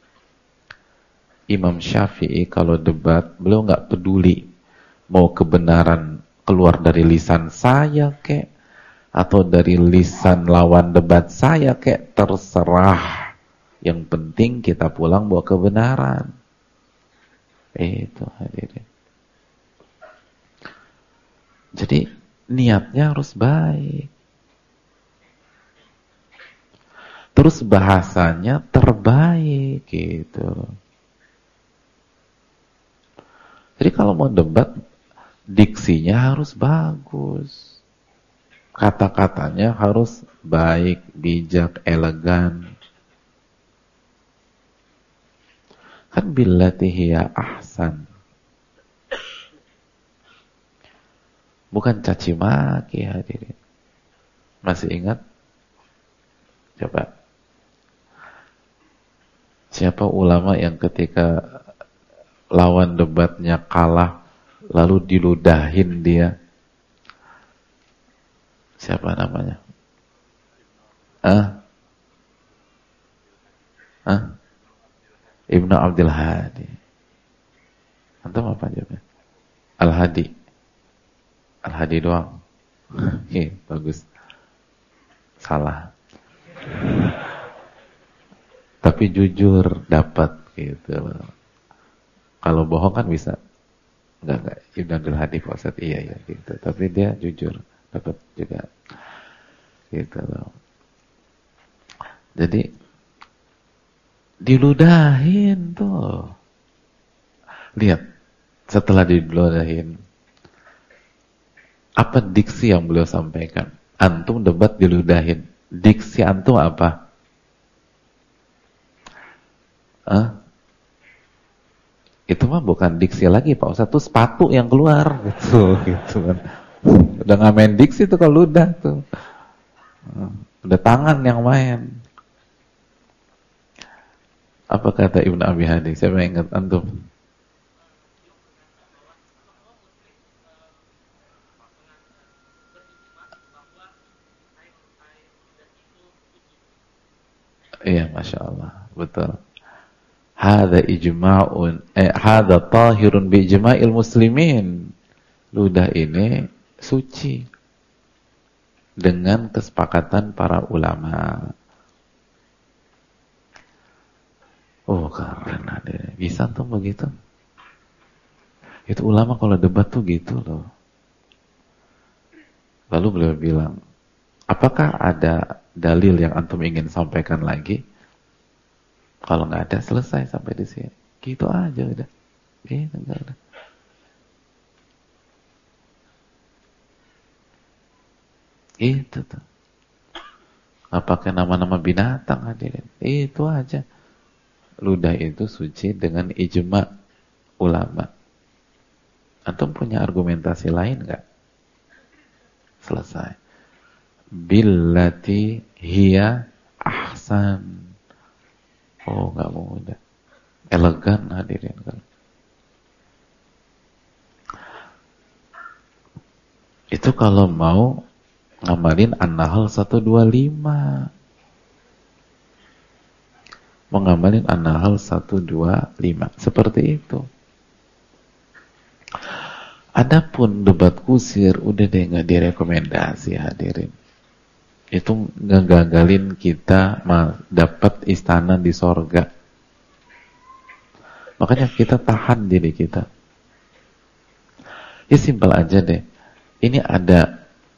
Speaker 1: Imam Syafi'i kalau debat, beliau nggak peduli mau kebenaran keluar dari lisan saya kek, atau dari lisan lawan debat saya kek, terserah. Yang penting kita pulang bawa kebenaran. Itu hadirin. Jadi niatnya harus baik. Terus bahasanya terbaik gitu. Jadi kalau mau debat, diksinya harus bagus. Kata-katanya harus baik, bijak, elegan. Kan billati hiya ahsan. Bukan caci maki hadirin. Masih ingat? Coba. Siapa ulama yang ketika lawan debatnya kalah lalu diludahin dia? Siapa namanya? Ibnu Abdul Hadi. Antum apa jawabnya? Al-Hadi. Al-Hadi doang. Oke, bagus. Salah. Tapi jujur dapat gitu. Kalau bohong kan bisa. Enggak. Ibnu Abdul Hadi Pak Ustaz, iya gitu. Tapi dia jujur dapat juga. Gitu loh. Jadi diludahin tuh. Lihat, setelah diludahin, apa diksi yang beliau sampaikan? Antum debat diludahin. Diksi antum apa? Itu mah bukan diksi lagi Pak Ustaz, tuh sepatu yang keluar gitu kan. Udah nggak main diksi tuh kalau ludah tuh. Udah tangan yang main. Apa kata Ibnu Abi Hadi? Siapa yang ingat antum? Iya, Masya Allah, betul. Hada ijma'un, hada tahirun bi ijma'il muslimin. Ludah ini suci dengan kesepakatan para ulama. Oh, keren ada. Bisa tuh begitu. Itu ulama kalau debat tuh gitu loh. Lalu beliau bilang, apakah ada dalil yang antum ingin sampaikan lagi? Kalau nggak ada, selesai sampai di sini. Gitu aja udah. Gitu enggak ada. Itu tuh. Nggak pakai nama-nama binatang hadirin. Itu aja. Ludah itu suci dengan ijma ulama. Antum punya argumentasi lain nggak? Selesai. billati hiya ahsan. Oh, nggak mudah. Elegan hadirin kan. Itu kalau mau ngamalin An-Nahl 125. Mau ngamalin An-Nahl 125. Seperti itu. Adapun debat kusir, udah deh nggak direkomendasi hadirin. Itu ngegagalin kita dapat istana di sorga. Makanya kita tahan diri kita. Ya simpel aja deh. Ini ada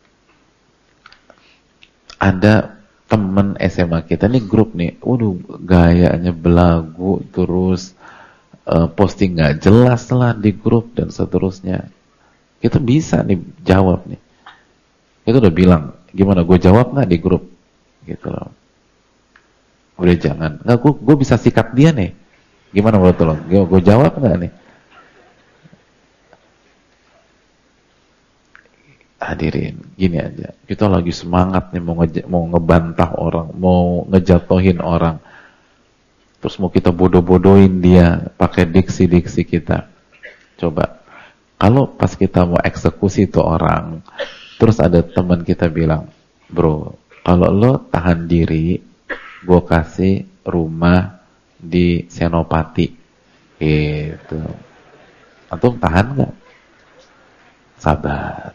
Speaker 1: teman SMA kita, nih grup nih, waduh gayanya belagu, terus posting nggak jelas lah di grup dan seterusnya. Kita bisa nih jawab nih. Itu udah bilang, gimana gue jawab nggak di grup? Gitu loh. Udah jangan. Nggak, gue bisa sikap dia nih. Gimana menurut lo? Gue jawab nggak nih? Hadirin, gini aja. Kita lagi semangat nih mau ngebantah orang, mau ngejatuhin orang. Terus mau kita bodoh-bodohin dia pakai diksi-diksi kita. Coba, kalau pas kita mau eksekusi itu orang, terus ada teman kita bilang, bro, kalau lo tahan diri, gue kasih rumah di Senopati. Gitu. Antum tahan nggak? Sabar.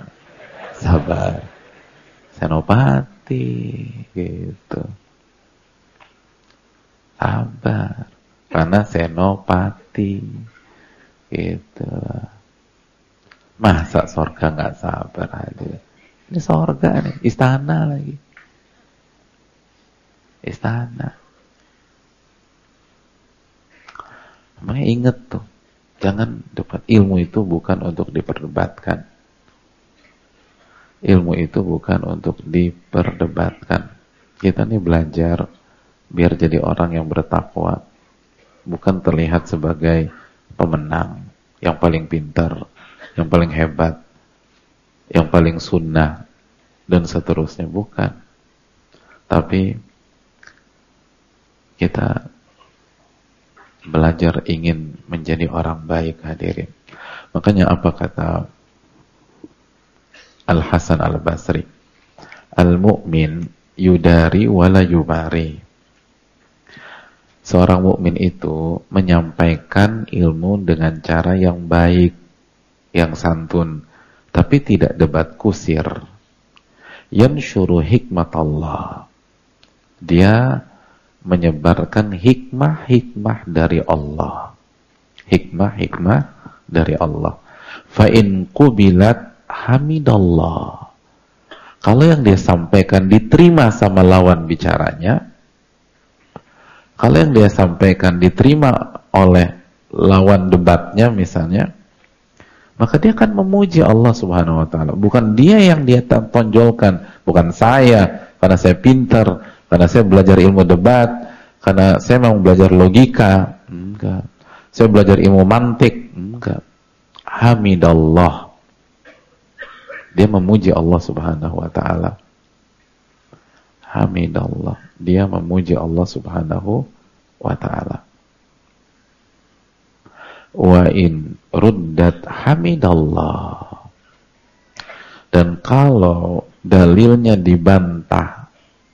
Speaker 1: Senopati. Gitu. Sabar. Karena Senopati. Gitu. Masa sorga nggak sabar aja. Ini sorga nih, istana lagi. Istana. Makanya inget tuh, jangan debat. Ilmu itu bukan untuk diperdebatkan. Ilmu itu bukan untuk diperdebatkan. Kita nih belajar biar jadi orang yang bertakwa, bukan terlihat sebagai pemenang, yang paling pintar, yang paling hebat, yang paling sunnah, dan seterusnya. Bukan. Tapi kita belajar ingin menjadi orang baik hadirin. Makanya apa kata Al-Hasan Al-Basri? Al-mu'min yudari wala yubari. Seorang mukmin itu menyampaikan ilmu dengan cara yang baik, yang santun, tapi tidak debat kusir. Yansyuru hikmat Allah. Dia menyebarkan hikmah-hikmah dari Allah. Hikmah-hikmah dari Allah. Fa in qubilat hamidallah. Kalau yang dia sampaikan diterima sama lawan bicaranya, kalau yang dia sampaikan diterima oleh lawan debatnya misalnya, maka dia akan memuji Allah Subhanahu wa taala. Bukan dia yang dia tonjolkan, bukan saya karena saya pintar, karena saya belajar ilmu debat, karena saya mau belajar logika, enggak. Saya belajar ilmu mantik, enggak. Hamidallah. Dia memuji Allah Subhanahu wa taala. Hamidallah. Dia memuji Allah Subhanahu wa taala. Wa in ruddat hamidallah. Dan kalau dalilnya dibantah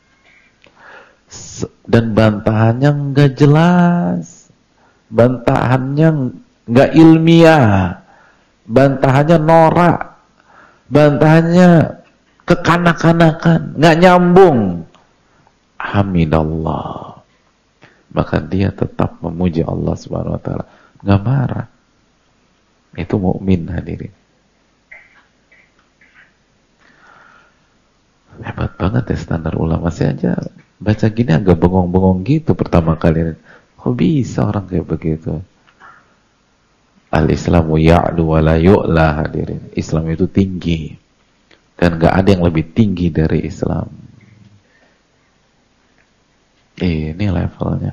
Speaker 1: dan bantahannya enggak jelas, bantahannya enggak ilmiah, bantahannya norak, bantahannya kekanak-kanakan, enggak nyambung, hamidallah, maka dia tetap memuji Allah Subhanahu wa taala, enggak marah. Itu mukmin hadirin. Hebat banget ya standar ulama. Saya aja baca gini agak bengong-bengong gitu pertama kali. Kok bisa orang kayak begitu? Al-Islamu ya'lu wa la yu'la hadirin. Islam itu tinggi. Dan gak ada yang lebih tinggi dari Islam. Ini levelnya.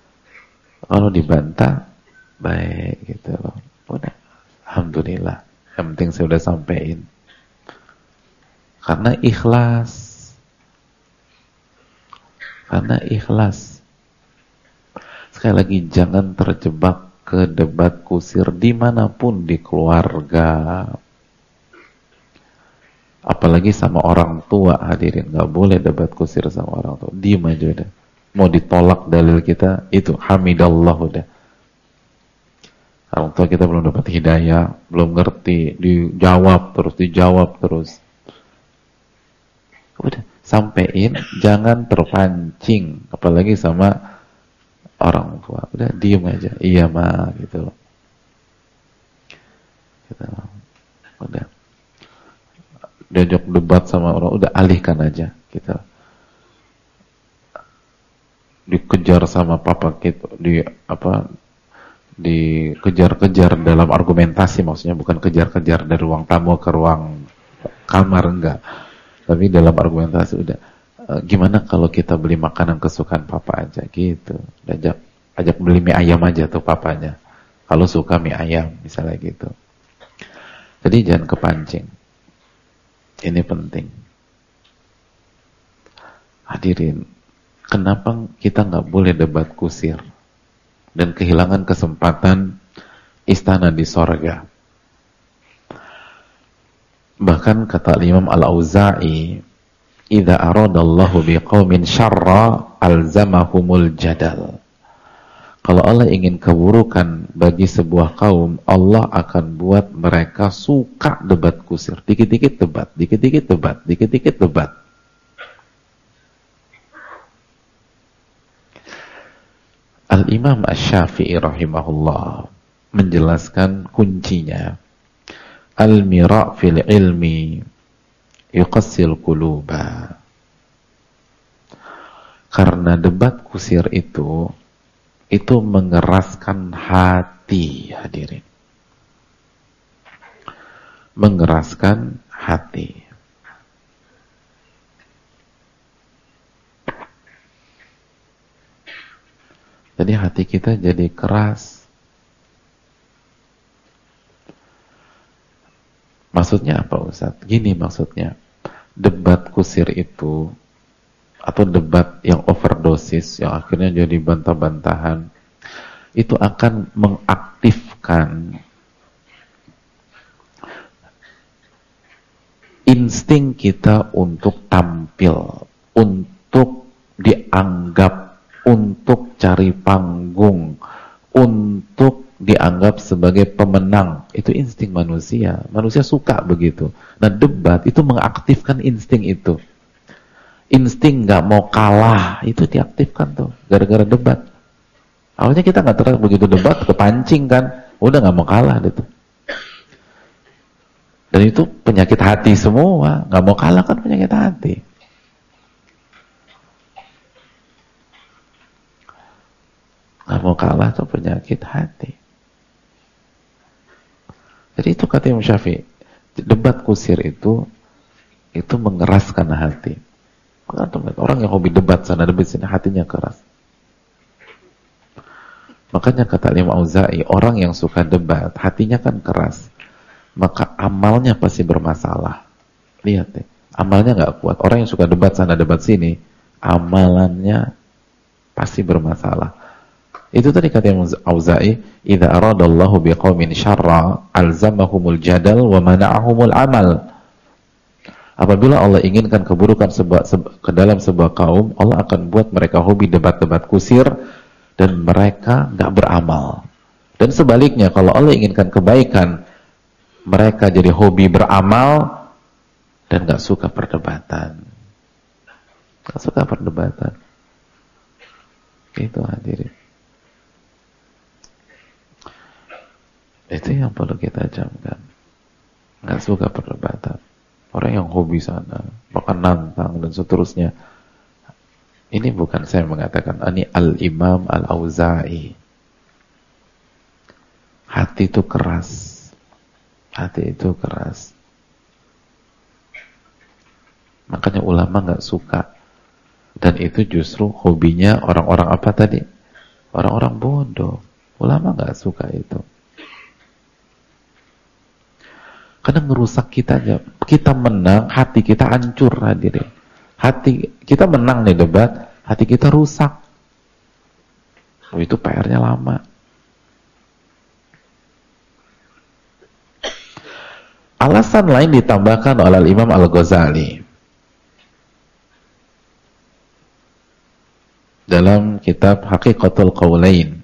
Speaker 1: Kalau dibantah, baik gitu loh. Udah. Alhamdulillah. Yang penting saya udah sampein. Karena ikhlas. Karena ikhlas. Sekali lagi, jangan terjebak ke debat kusir dimanapun di keluarga. Apalagi sama orang tua, hadirin. Gak boleh debat kusir sama orang tua. Diem aja udah. Mau ditolak dalil kita, itu hamidallah udah. Orang tua kita belum dapat hidayah, belum ngerti, dijawab terus. Udah, sampein, jangan terpancing, apalagi sama orang tua. Udah, diem aja. Iya ma, gitu loh. Gitu. Udah. Diajak debat sama orang, udah alihkan aja, gitu. Dikejar sama papa kita, dikejar-kejar dalam argumentasi, maksudnya bukan kejar-kejar dari ruang tamu ke ruang kamar, enggak, tapi dalam argumentasi. Udah, gimana kalau kita beli makanan kesukaan papa aja, gitu. Ajak beli mie ayam aja tuh papanya, kalau suka mie ayam misalnya, gitu. Jadi jangan kepancing, ini penting. Hadirin, kenapa kita nggak boleh debat kusir dan kehilangan kesempatan istana di sorga? Bahkan kata Imam Al-Auza'i, "Idza aradallahu biqaumin syarra alzamahumul jadal." Kalau Allah ingin keburukan bagi sebuah kaum, Allah akan buat mereka suka debat kusir. Dikit-dikit debat, dikit-dikit debat, dikit-dikit debat. Al-Imam Asy-Syafi'i rahimahullah menjelaskan kuncinya. Al-mira' fil ilmi yuqassil quluba. Karena debat kusir itu mengeraskan hati, hadirin. Mengeraskan hati. Jadi hati kita jadi keras. Maksudnya apa Ustaz? Gini maksudnya. Debat kusir itu, atau debat yang overdosis, yang akhirnya jadi bantah-bantahan, itu akan mengaktifkan insting kita untuk tampil, untuk dianggap, untuk cari panggung, untuk dianggap sebagai pemenang. Itu insting manusia. Manusia suka begitu. Nah, debat itu mengaktifkan insting itu. Insting nggak mau kalah itu diaktifkan tuh gara-gara debat. Awalnya kita nggak terlalu begitu debat, kepancing kan, udah nggak mau kalah gitu. Dan itu penyakit hati semua, nggak mau kalah kan penyakit hati. Nggak mau kalah itu penyakit hati. Jadi itu kata Imam Syafi'i, debat kusir itu mengeraskan hati. Orang yang hobi debat sana debat sini, hatinya keras. Makanya kata Imam Auza'i, orang yang suka debat hatinya kan keras, maka amalnya pasti bermasalah. Lihat deh, amalnya nggak kuat. Orang yang suka debat sana debat sini, amalannya pasti bermasalah. Itu tadi kata Imam Auza'i, "Idza aradallahu biqaumin syarra alzamahumul jadal wa mana'ahumul amal." Apabila Allah inginkan keburukan ke dalam sebuah kaum, Allah akan buat mereka hobi debat-debat kusir dan mereka nggak beramal. Dan sebaliknya, kalau Allah inginkan kebaikan, mereka jadi hobi beramal dan nggak suka perdebatan. Nggak suka perdebatan. Itu hadirin. Itu yang perlu kita camkan. Nggak suka perdebatan. Orang yang hobi sana, bahkan nantang dan seterusnya. Ini bukan saya mengatakan, ini Al-Imam Al-Auza'i. Hati itu keras. Hati itu keras. Makanya ulama nggak suka. Dan itu justru hobinya orang-orang apa tadi? Orang-orang bodoh. Ulama nggak suka itu. Kadang ngerusak kita aja. Kita menang, hati kita hancur, hadirin. Hati kita menang nih debat, hati kita rusak. Oh, itu PR-nya lama. Alasan lain ditambahkan oleh Imam Al-Ghazali dalam kitab Haqiqatul Qaulain.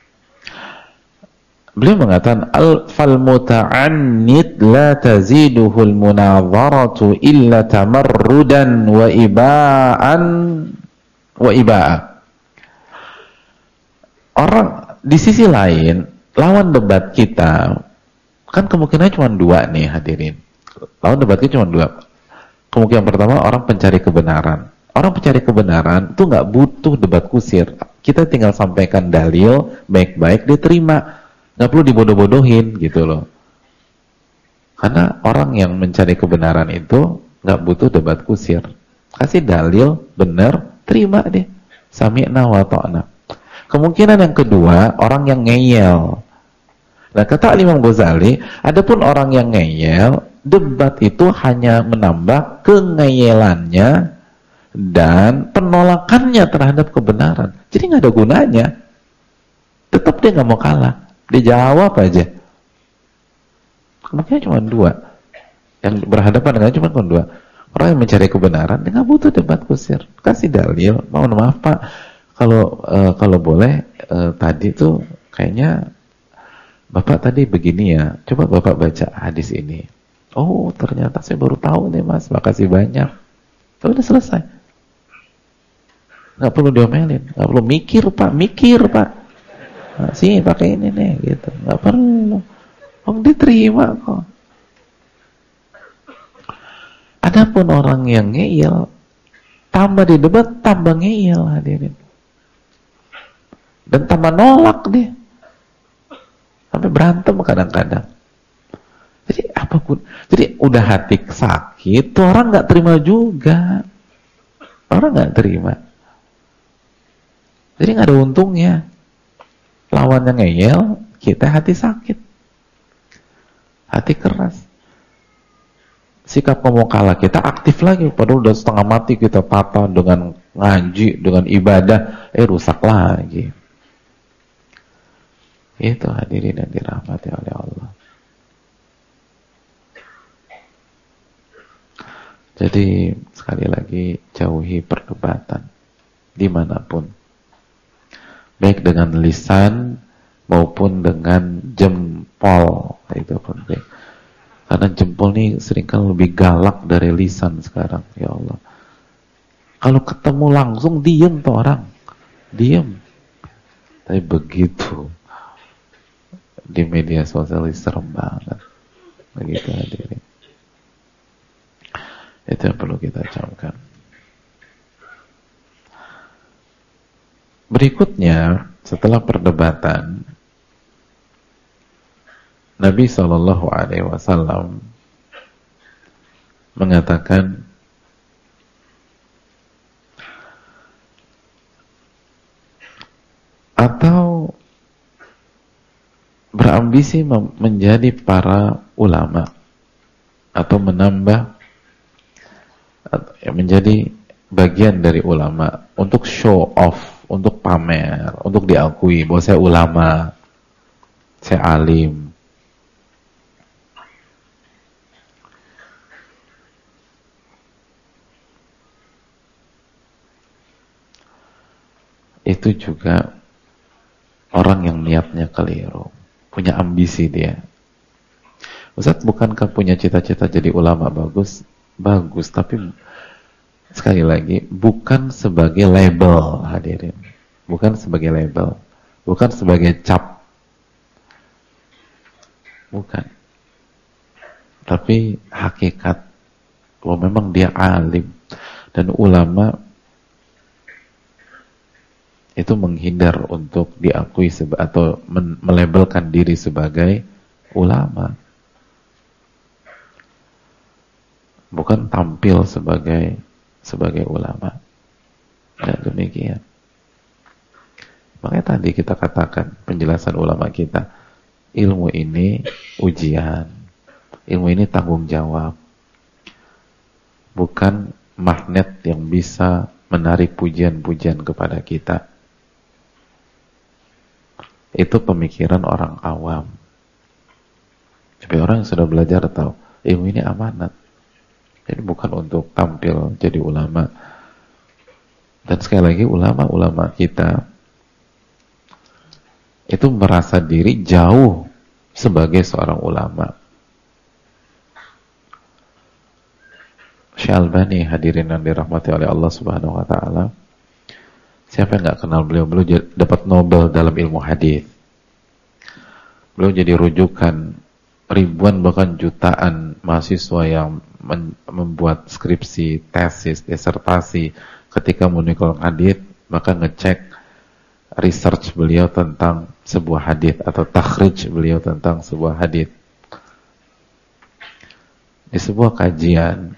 Speaker 1: Beliau mengatakan fal muta'annid la taziduhul munadharatu illa tamarrudan wa iba'an wa iba'a. Orang di sisi lain, lawan debat kita kan kemungkinannya cuma dua nih hadirin. Lawan debat kita cuma dua. Kemungkinan pertama orang pencari kebenaran. Orang pencari kebenaran itu nggak butuh debat kusir. Kita tinggal sampaikan dalil baik-baik, dia terima. Nggak perlu dibodoh-bodohin gitu loh. Karena orang yang mencari kebenaran itu nggak butuh debat kusir. Kasih dalil benar, terima deh. Sami'na wa ta'na. Kemungkinan yang kedua, orang yang ngeyel. Nah, kata Imam Ghazali, adapun orang yang ngeyel, debat itu hanya menambah kengeyelannya dan penolakannya terhadap kebenaran. Jadi nggak ada gunanya. Tetap dia nggak mau kalah. Dia jawab aja. Kemungkinan cuma dua. Yang berhadapan dengan cuma dua. Orang yang mencari kebenaran, dia nggak butuh debat kusir. Kasih dalil. Mohon maaf Pak, kalau boleh tadi tuh kayaknya Bapak tadi begini ya. Coba Bapak baca hadis ini. Oh, ternyata saya baru tahu nih Mas. Makasih banyak. Udah selesai. Nggak perlu diomelin. Nggak perlu mikir Pak. Nah, sih pakai ini nih gitu. Nggak perlu. Diterima kok. Adapun orang yang ngeyel, tambah di debat, tambah ngeyel hadirin. Dan tambah nolak dia. Sampai berantem kadang-kadang. Jadi apapun. Jadi udah hati sakit, tuh orang nggak terima juga. Orang nggak terima. Jadi nggak ada untungnya. Lawannya ngeyel, kita hati sakit. Hati keras. Sikap ngomong kalah kita aktif lagi. Padahal udah setengah mati kita patah dengan ngaji, dengan ibadah. Rusak lagi. Itu hadirin yang dirahmati oleh Allah. Jadi sekali lagi jauhi perdebatan dimanapun. Baik dengan lisan maupun dengan jempol, itu penting. Karena jempol nih seringkali lebih galak dari lisan sekarang, ya Allah. Kalau ketemu langsung diem tuh orang, diem. Tapi begitu di media sosial serem banget, begitu hadirin. Itu yang perlu kita camkan. Berikutnya, setelah perdebatan, Nabi SAW mengatakan, atau berambisi menjadi para ulama, atau menambah, menjadi bagian dari ulama, untuk show off, untuk pamer, untuk diakui bahwa saya ulama, saya alim. Itu juga orang yang niatnya keliru, punya ambisi dia. Ustaz, bukankah punya cita-cita jadi ulama bagus? Bagus, tapi sekali lagi, bukan sebagai label, hadirin. Bukan sebagai label. Bukan sebagai cap. Bukan. Tapi hakikat bahwa memang dia alim. Dan ulama itu menghindar untuk diakui atau melabelkan diri sebagai ulama. Bukan tampil sebagai ulama. Dan demikian. Makanya tadi kita katakan penjelasan ulama kita, ilmu ini ujian. Ilmu ini tanggung jawab, bukan magnet yang bisa menarik pujian-pujian kepada kita. Itu pemikiran orang awam. Tapi orang yang sudah belajar tahu, ilmu ini amanat. Jadi bukan untuk tampil jadi ulama. Dan sekali lagi ulama-ulama kita itu merasa diri jauh sebagai seorang ulama. Syekh Albani, hadirin yang dirahmati oleh Allah Subhanahu wa taala. Siapa yang nggak kenal beliau? Beliau dapat Nobel dalam ilmu hadis. Beliau jadi rujukan ribuan bahkan jutaan mahasiswa yang membuat skripsi, tesis, disertasi ketika menikulah hadis, maka ngecek research beliau tentang sebuah hadis atau takhrij beliau tentang sebuah hadis. Di sebuah kajian,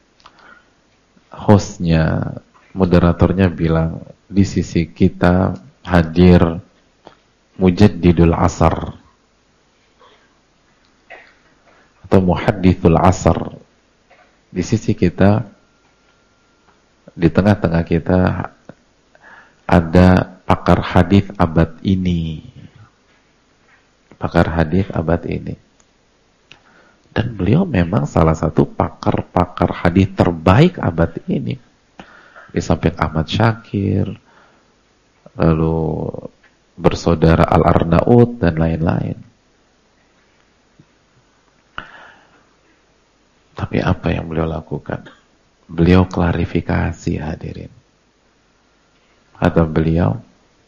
Speaker 1: hostnya, moderatornya bilang, di sisi kita hadir mujaddidul asar atau muhaddithul asar. Di sisi kita, di tengah-tengah kita ada pakar hadis abad ini, pakar hadis abad ini. Dan beliau memang salah satu pakar-pakar hadis terbaik abad ini. Di samping Ahmad Syakir, lalu bersaudara Al-Arnaud dan lain-lain. Tapi apa yang beliau lakukan? Beliau klarifikasi, hadirin. Kata beliau,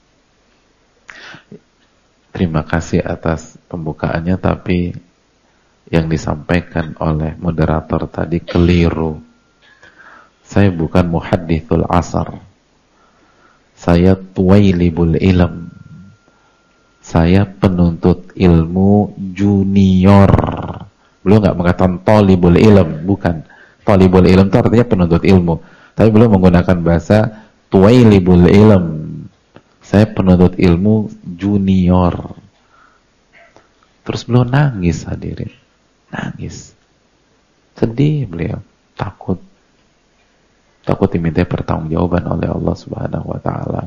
Speaker 1: terima kasih atas pembukaannya, tapi yang disampaikan oleh moderator tadi keliru. Saya bukan muhaddithul asar. Saya tuwailibul ilm. Saya penuntut ilmu junior. Beliau nggak mengatakan thalibul ilm, bukan. Thalibul ilm itu artinya penuntut ilmu. Tapi beliau menggunakan bahasa tuwailibul ilm. Saya penuntut ilmu junior. Terus beliau nangis, hadirin. Nangis. Sedih beliau. Takut diminta pertanggungjawaban oleh Allah Subhanahu wa taala.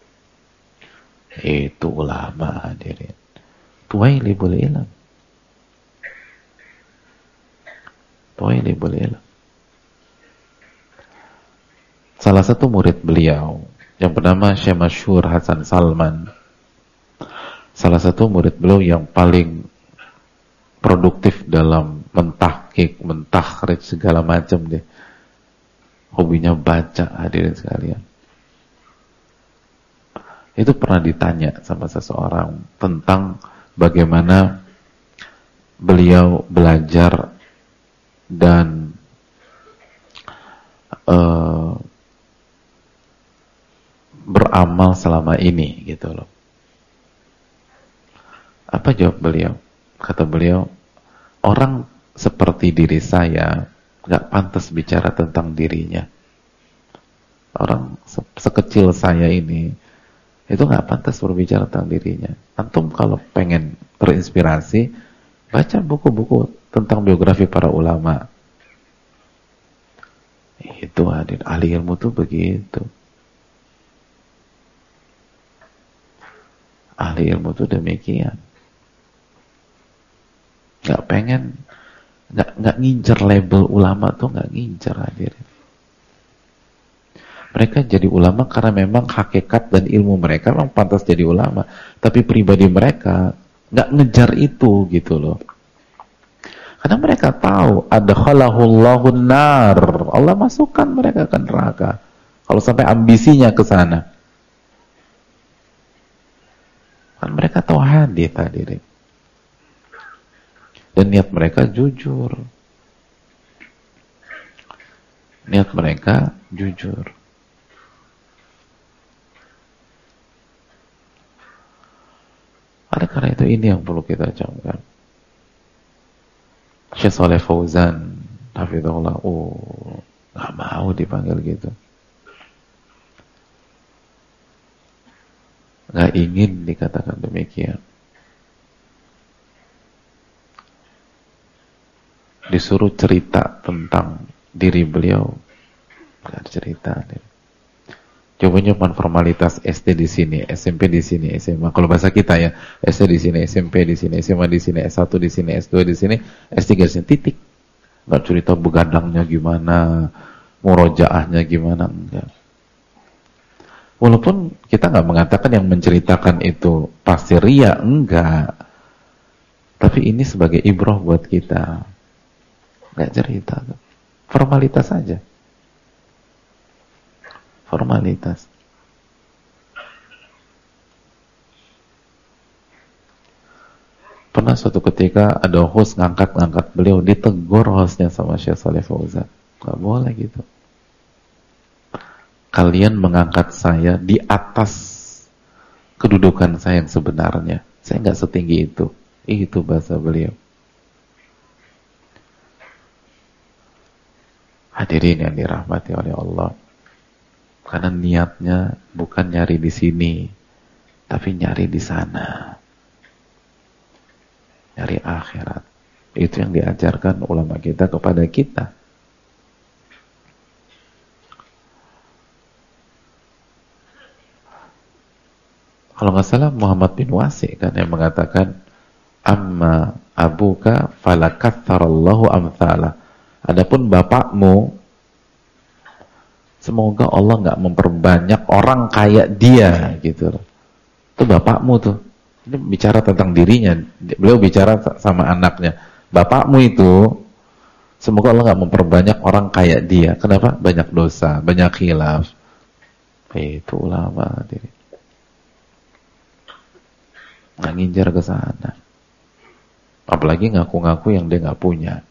Speaker 1: Itu ulama, hadirin. Tuwailibul ilm. Tuwailibul ilm. Salah satu murid beliau yang bernama Syekh Masyhur Hasan Salman, salah satu murid beliau yang paling produktif dalam mentahqiq, mentakhrij segala macam deh. Hobinya baca, hadirin sekalian. Itu pernah ditanya sama seseorang tentang bagaimana beliau belajar dan beramal selama ini, gitu loh. Apa jawab beliau? Kata beliau, orang seperti diri saya nggak pantas bicara tentang dirinya. Orang sekecil saya ini itu nggak pantas berbicara tentang dirinya. Antum kalau pengen terinspirasi, baca buku-buku tentang biografi para ulama. Itu hadir ahli ilmu tuh begitu. Ahli ilmu tuh demikian. Nggak ngincer label ulama tuh, nggak ngincer, hadirin. Mereka jadi ulama karena memang hakikat dan ilmu mereka memang pantas jadi ulama, tapi pribadi mereka nggak ngejar itu, gitu loh. Karena mereka tahu ada khalahullahu nar, Allah masukkan mereka ke neraka kalau sampai ambisinya ke sana. Kan mereka tahu hadis, hadirin. Dan niat mereka jujur. Niat mereka jujur. Karena itu ini yang perlu kita camkan. Syekh Shalih Fauzan, hafizahullah, nggak mau dipanggil gitu. Nggak ingin dikatakan demikian. disuruh cerita tentang diri beliau, nggak cerita. Coba formalitas SD di sini, SMP di sini, SMA. Kalau bahasa kita ya, SD di sini, SMP di sini, SMA di sini, S1 di sini, S2 di sini, S3 di sini, titik. Nggak cerita begadangnya gimana, murojaahnya gimana, enggak. Walaupun kita nggak mengatakan yang menceritakan itu pasti ria, enggak. Tapi ini sebagai ibrah buat kita. Nggak cerita, formalitas saja. Formalitas. Pernah suatu ketika ada host ngangkat beliau, ditegur hostnya sama Syekh Shalih Fauzan. Gak boleh gitu. Kalian mengangkat saya di atas kedudukan saya yang sebenarnya. Saya nggak setinggi itu. Itu bahasa beliau. Hadirin yang dirahmati oleh Allah. Karena niatnya bukan nyari di sini, tapi nyari di sana. Nyari akhirat. Itu yang diajarkan ulama kita kepada kita. Kalau nggak salah Muhammad bin Wasi kan yang mengatakan, amma abuka falakatharallahu amthala. Adapun bapakmu, semoga Allah nggak memperbanyak orang kayak dia gitu. Itu bapakmu tuh. Ini bicara tentang dirinya. Beliau bicara sama anaknya. Bapakmu itu, semoga Allah nggak memperbanyak orang kayak dia. Kenapa? Banyak dosa, banyak khilaf. Itu ulama. Nggak nginjar ke sana. Apalagi ngaku-ngaku yang dia nggak punya.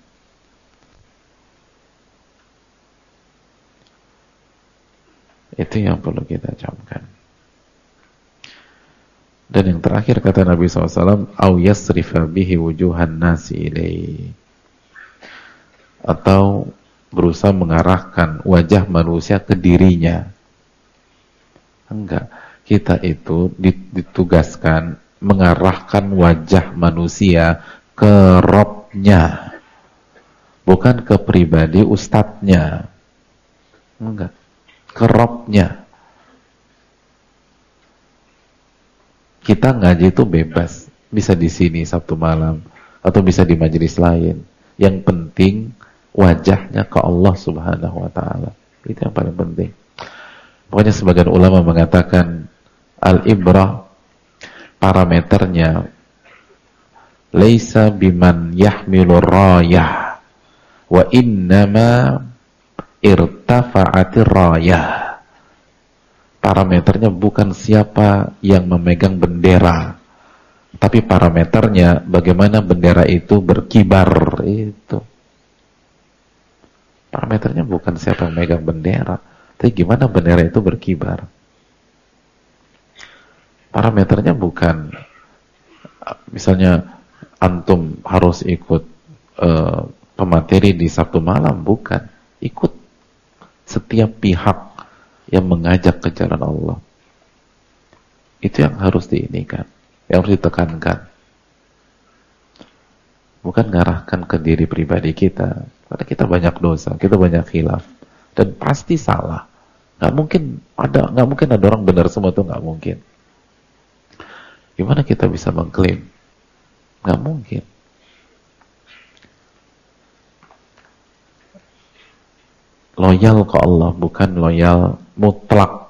Speaker 1: Itu yang perlu kita camkan. Dan yang terakhir kata Nabi SAW, au yasrifa bihi wujuhan nasi ilaihi, atau berusaha mengarahkan wajah manusia ke dirinya. Enggak, kita itu ditugaskan mengarahkan wajah manusia ke Robnya, bukan ke pribadi ustadznya. Enggak, ke Robnya. Kita ngaji itu bebas, bisa di sini Sabtu malam atau bisa di majelis lain. Yang penting wajahnya ke Allah Subhanahu wa taala. Itu yang paling penting. Pokoknya sebagian ulama mengatakan al-ibrah parameternya laisa biman yahmilur rayah wa innama irtafa'atir rayah. Parameternya bukan siapa yang memegang bendera, tapi parameternya bagaimana bendera itu berkibar. Itu parameternya bukan siapa yang memegang bendera, tapi gimana bendera itu berkibar. Parameternya bukan misalnya antum harus ikut pemateri di Sabtu malam, bukan. Ikut setiap pihak yang mengajak ke jalan Allah. Itu yang harus diinikan, yang harus ditekankan. Bukan ngarahkan ke diri pribadi kita. Karena kita banyak dosa, kita banyak khilaf, dan pasti salah. Nggak mungkin ada orang benar semua, itu nggak mungkin. Gimana kita bisa mengklaim? Nggak mungkin. Loyal ke Allah, bukan loyal mutlak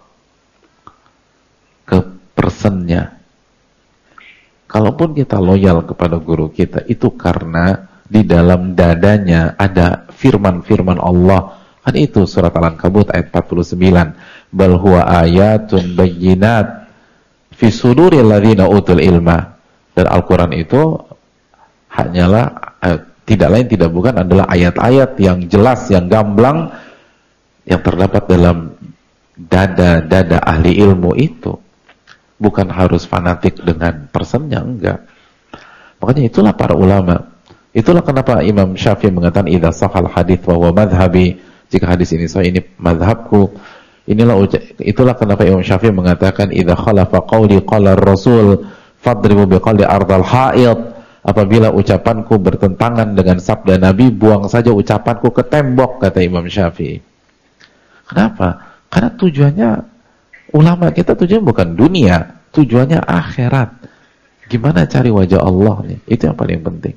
Speaker 1: ke personnya. Kalaupun kita loyal kepada guru kita, itu karena di dalam dadanya ada firman-firman Allah. Kan itu surat Al-Ankabut ayat 49. Bal huwa ayatun bayyinat fi suduril ladzina utul ilma. Dan Al-Quran itu hanyalah tidak lain tidak bukan adalah ayat-ayat yang jelas, yang gamblang, yang terdapat dalam dada-dada ahli ilmu itu. Bukan harus fanatik dengan personnya, enggak. Makanya itulah para ulama. Itulah kenapa Imam Syafi'i mengatakan idza sahal hadits wa huwa madhhabi, jika hadis ini sahih ini madhabku. Itulah kenapa Imam Syafi'i mengatakan idza khalafa qawli qala ar-rasul fadribu biqalli ardal ha'id. Apabila ucapanku bertentangan dengan sabda Nabi, buang saja ucapanku ke tembok, kata Imam Syafi'i. Kenapa? Karena tujuannya, ulama kita tujuannya bukan dunia, tujuannya akhirat. Gimana cari wajah Allah nih? Itu yang paling penting.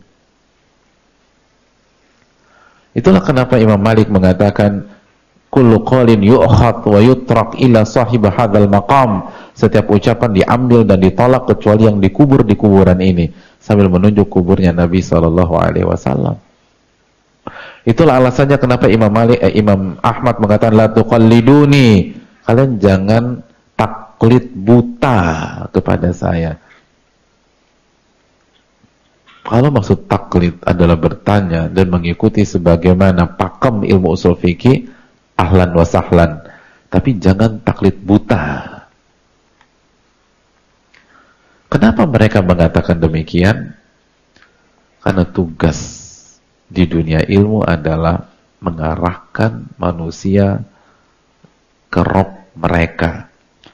Speaker 1: Itulah kenapa Imam Malik mengatakan, kullu qawlin yu'khad wa yutrak ila sahib hadzal maqam. Setiap ucapan diambil dan ditolak kecuali yang dikubur di kuburan ini, sambil menunjuk kuburnya Nabi SAW. Itulah alasannya kenapa Imam Ahmad mengatakan la tuqalliduni. Kalian jangan taklid buta kepada saya. Kalau maksud taklid adalah bertanya dan mengikuti sebagaimana pakem ilmu usul fikih, ahlan wa sahlan. Tapi jangan taklid buta. Kenapa mereka mengatakan demikian? Karena tugas di dunia ilmu adalah mengarahkan manusia ke Rabb mereka,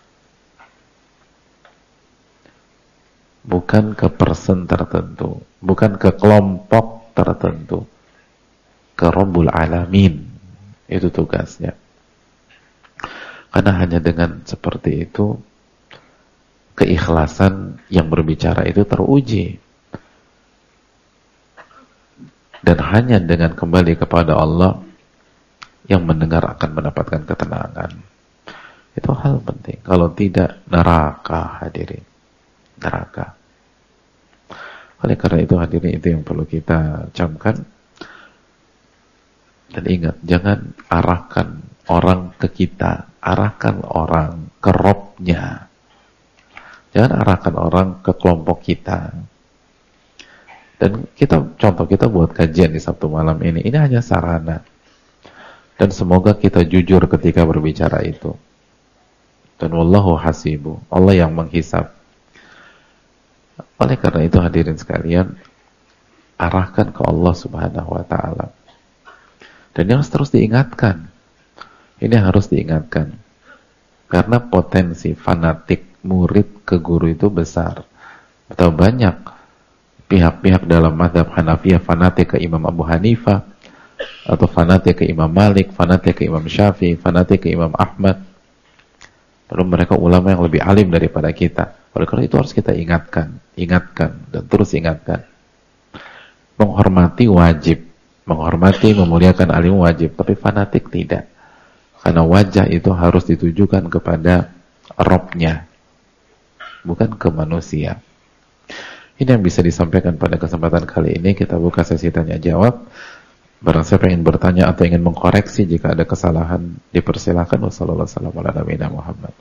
Speaker 1: bukan ke person tertentu, bukan ke kelompok tertentu, ke Rabbul Alamin. Itu tugasnya. Karena hanya dengan seperti itu keikhlasan yang berbicara itu teruji. Dan hanya dengan kembali kepada Allah yang mendengar akan mendapatkan ketenangan. Itu hal penting. Kalau tidak, neraka, hadirin. Neraka. Oleh karena itu, hadirin, itu yang perlu kita camkan. Dan ingat, jangan arahkan orang ke kita, arahkan orang ke Robnya. Jangan arahkan orang ke kelompok kita. Dan contoh kita buat kajian di Sabtu malam ini hanya sarana. Dan semoga kita jujur ketika berbicara itu. Dan wallahu hasibu, Allah yang menghisab. Oleh karena itu, hadirin sekalian, arahkan ke Allah Subhanahu wa ta'ala. Dan ini harus terus diingatkan. Ini harus diingatkan. Karena potensi fanatik murid ke guru itu besar. Atau banyak pihak-pihak dalam mazhab Hanafiyah fanatik ke Imam Abu Hanifah, atau fanatik ke Imam Malik, fanatik ke Imam Syafi'i, fanatik ke Imam Ahmad. Lalu mereka ulama yang lebih alim daripada kita. Oleh karena itu harus kita ingatkan, dan terus ingatkan. Menghormati wajib, menghormati, memuliakan alim wajib, tapi fanatik tidak. Karena wajah itu harus ditujukan kepada Robnya, bukan ke manusia. Ini yang bisa disampaikan pada kesempatan kali ini. Kita buka sesi tanya jawab. Barang siapa ingin bertanya atau ingin mengkoreksi jika ada kesalahan, dipersilakan. Wassalamualaikum warahmatullahi wabarakatuh.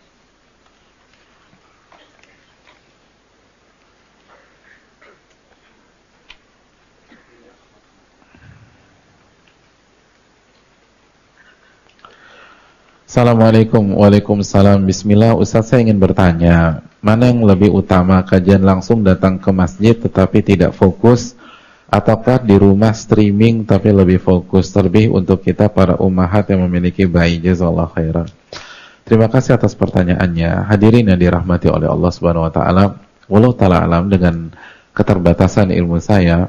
Speaker 1: Assalamualaikum. Waalaikumsalam. Bismillah. Ustaz, saya ingin bertanya, mana yang lebih utama, kajian langsung datang ke masjid tetapi tidak fokus, ataukah di rumah streaming tapi lebih fokus? Terlebih untuk kita para ummahat yang memiliki bayi. Jazakallahu khairan. Terima kasih atas pertanyaannya. Hadirin yang dirahmati oleh Allah Subhanahu wa taala, wallahu taala alam, dengan keterbatasan ilmu saya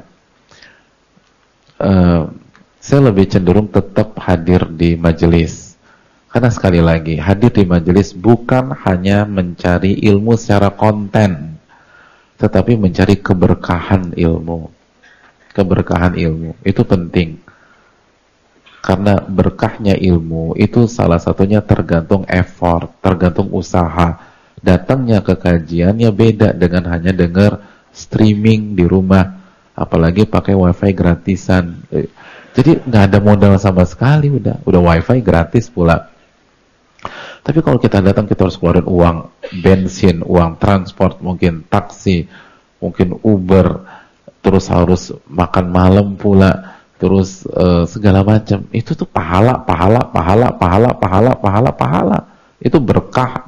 Speaker 1: lebih cenderung tetap hadir di majelis. Karena sekali lagi, hadir di majelis bukan hanya mencari ilmu secara konten, tetapi mencari keberkahan ilmu. Keberkahan ilmu itu penting. Karena berkahnya ilmu itu salah satunya tergantung effort, tergantung usaha. Datangnya ke kajiannya beda dengan hanya dengar streaming di rumah, apalagi pakai wifi gratisan. Jadi nggak ada modal sama sekali, udah wifi gratis pula. Tapi kalau kita datang, kita harus keluarin uang bensin, uang transport, mungkin taksi, mungkin Uber, terus harus makan malam pula, terus segala macam. Itu tuh pahala. Itu berkah.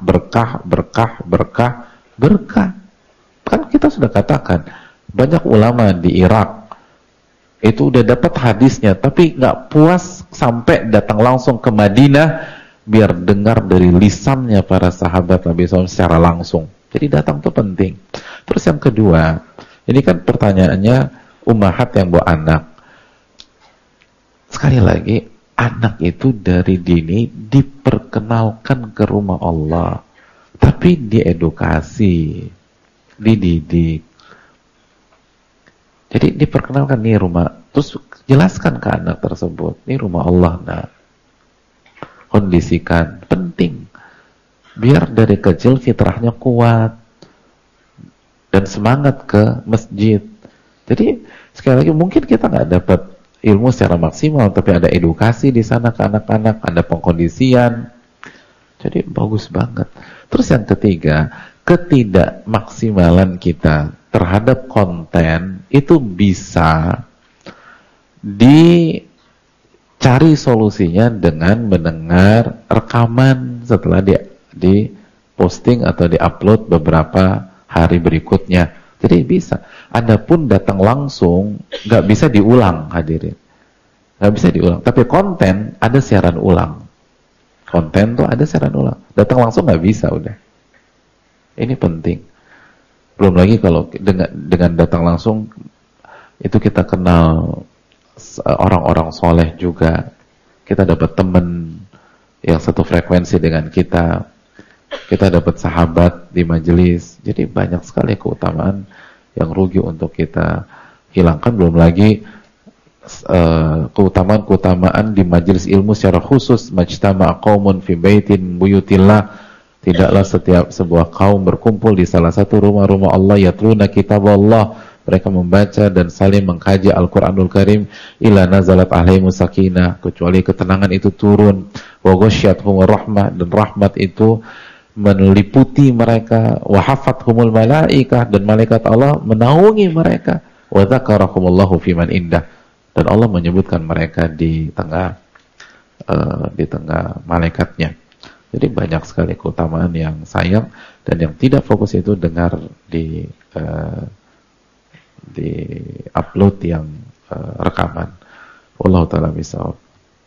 Speaker 1: Kan kita sudah katakan, banyak ulama di Irak itu udah dapat hadisnya, tapi nggak puas sampai datang langsung ke Madinah biar dengar dari lisannya para sahabat Nabi SAW secara langsung. Jadi datang itu penting. Terus yang kedua, Ini kan pertanyaannya ummahat yang bawa anak. Sekali lagi, anak itu dari dini diperkenalkan ke rumah Allah, tapi diedukasi, dididik. Jadi diperkenalkan nih rumah, terus jelaskan ke anak tersebut, nih rumah Allah, nah kondisikan, penting. Biar dari kecil fitrahnya kuat dan semangat ke masjid. Jadi sekali lagi mungkin kita nggak dapat ilmu secara maksimal, tapi ada edukasi di sana ke anak-anak, ada pengkondisian. Jadi bagus banget. Terus yang ketiga, ketidakmaksimalan kita terhadap konten itu bisa dicari solusinya dengan mendengar rekaman setelah di posting atau di-upload beberapa hari berikutnya. Jadi bisa. Adapun datang langsung nggak bisa diulang, hadirin. Nggak bisa diulang. Tapi konten ada siaran ulang. Konten tuh ada siaran ulang. Datang langsung nggak bisa udah. Ini penting. Belum lagi kalau dengan datang langsung itu kita kenal orang-orang soleh juga. Kita dapat teman yang satu frekuensi dengan kita. Kita dapat sahabat di majelis. Jadi banyak sekali keutamaan yang rugi untuk kita hilangkan. Belum lagi keutamaan-keutamaan di majelis ilmu secara khusus. Majtama'a qaumun fi baitin buyutillah. Tidaklah setiap sebuah kaum berkumpul di salah satu rumah-rumah Allah, yatluna kitab Allah, mereka membaca dan saling mengkaji Al-Quranul Karim, ila nazalat alaihimus sakinah, kecuali ketenangan itu turun, wa ghasyiyatuhumur rahmah, dan rahmat itu meliputi mereka, wa hafathumul malaikah, dan malaikat Allah menaungi mereka, wa dzakarahumullahu fiman indah, dan Allah menyebutkan mereka di tengah malaikatnya. Jadi banyak sekali keutamaan yang sayang, dan yang tidak fokus itu dengar di upload yang rekaman. Wallahu ta'ala bishawab.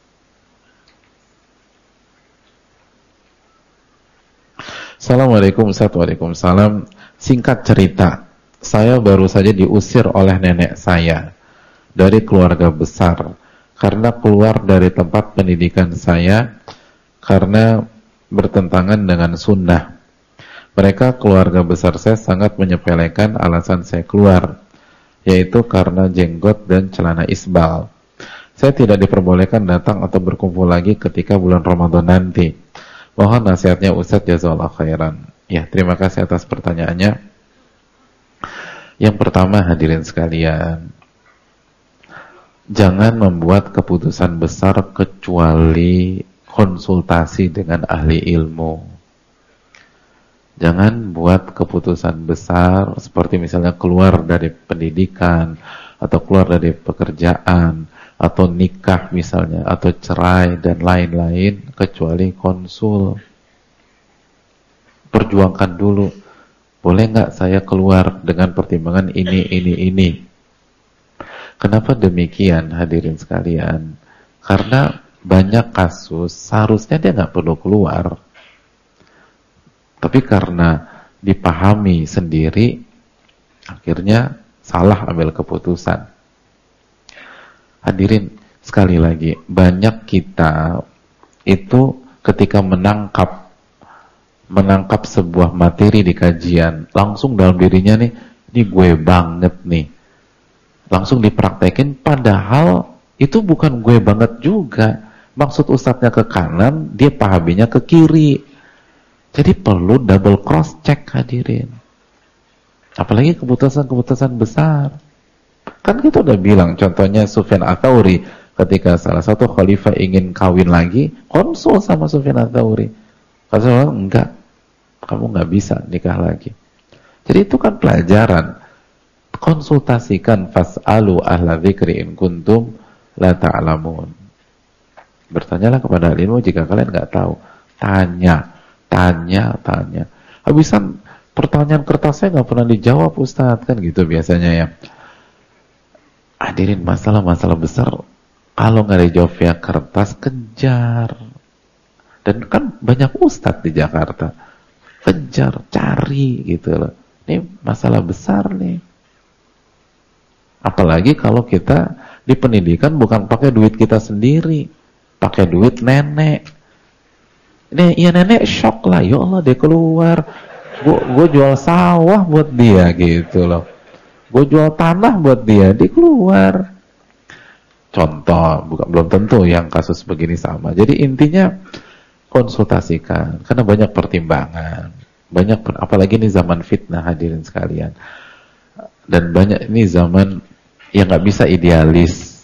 Speaker 1: Assalamualaikum Ustaz. Waalaikumsalam. Singkat cerita, saya baru saja diusir oleh nenek saya dari keluarga besar karena keluar dari tempat pendidikan saya karena bertentangan dengan sunnah. Mereka, keluarga besar saya, sangat menyepelekan alasan saya keluar, yaitu karena jenggot dan celana isbal. Saya tidak diperbolehkan datang atau berkumpul lagi ketika bulan Ramadan nanti. Mohon nasihatnya Ustaz, jazakallahu khairan. Ya, terima kasih atas pertanyaannya. Yang pertama, hadirin sekalian, jangan membuat keputusan besar kecuali konsultasi dengan ahli ilmu. Jangan buat keputusan besar seperti misalnya keluar dari pendidikan atau keluar dari pekerjaan atau nikah misalnya atau cerai dan lain-lain kecuali konsul. Perjuangkan dulu. Boleh nggak saya keluar dengan pertimbangan ini. Kenapa demikian, hadirin sekalian? Karena banyak kasus seharusnya dia nggak perlu keluar, tapi karena dipahami sendiri akhirnya salah ambil keputusan. Hadirin sekali lagi, banyak kita itu ketika menangkap sebuah materi di kajian, langsung dalam dirinya nih, ini gue banget nih, langsung dipraktekin, padahal itu bukan gue banget juga. Maksud ustadznya ke kanan, dia pahaminya ke kiri. Jadi perlu double cross check, hadirin. Apalagi keputusan-keputusan besar. Kan kita udah bilang, contohnya Sufyan Ats-Tsauri, ketika salah satu khalifah ingin kawin lagi, konsul sama Sufyan Ats-Tsauri. Kata enggak, kamu nggak bisa nikah lagi. Jadi itu kan pelajaran. Konsultasikan, fas'alu ahla dzikri in kuntum la ta'lamun. Bertanyalah kepada ahli ilmu jika kalian nggak tahu. Tanya. Habisan pertanyaan kertasnya nggak pernah dijawab Ustadz, kan gitu biasanya ya. Hadirin, masalah-masalah besar kalau nggak dijawab via kertas, kejar. Dan kan banyak Ustadz di Jakarta, kejar, cari gitu loh. Ini masalah besar nih. Apalagi kalau kita di pendidikan bukan pakai duit kita sendiri, pakai duit nenek. Ini ya nenek shock lah, ya Allah dia keluar, gue jual sawah buat dia gitu loh, gue jual tanah buat dia keluar. Contoh, bukan, belum tentu yang kasus begini sama. Jadi intinya konsultasikan, karena banyak pertimbangan, apalagi ini zaman fitnah hadirin sekalian, dan banyak ini zaman yang nggak bisa idealis,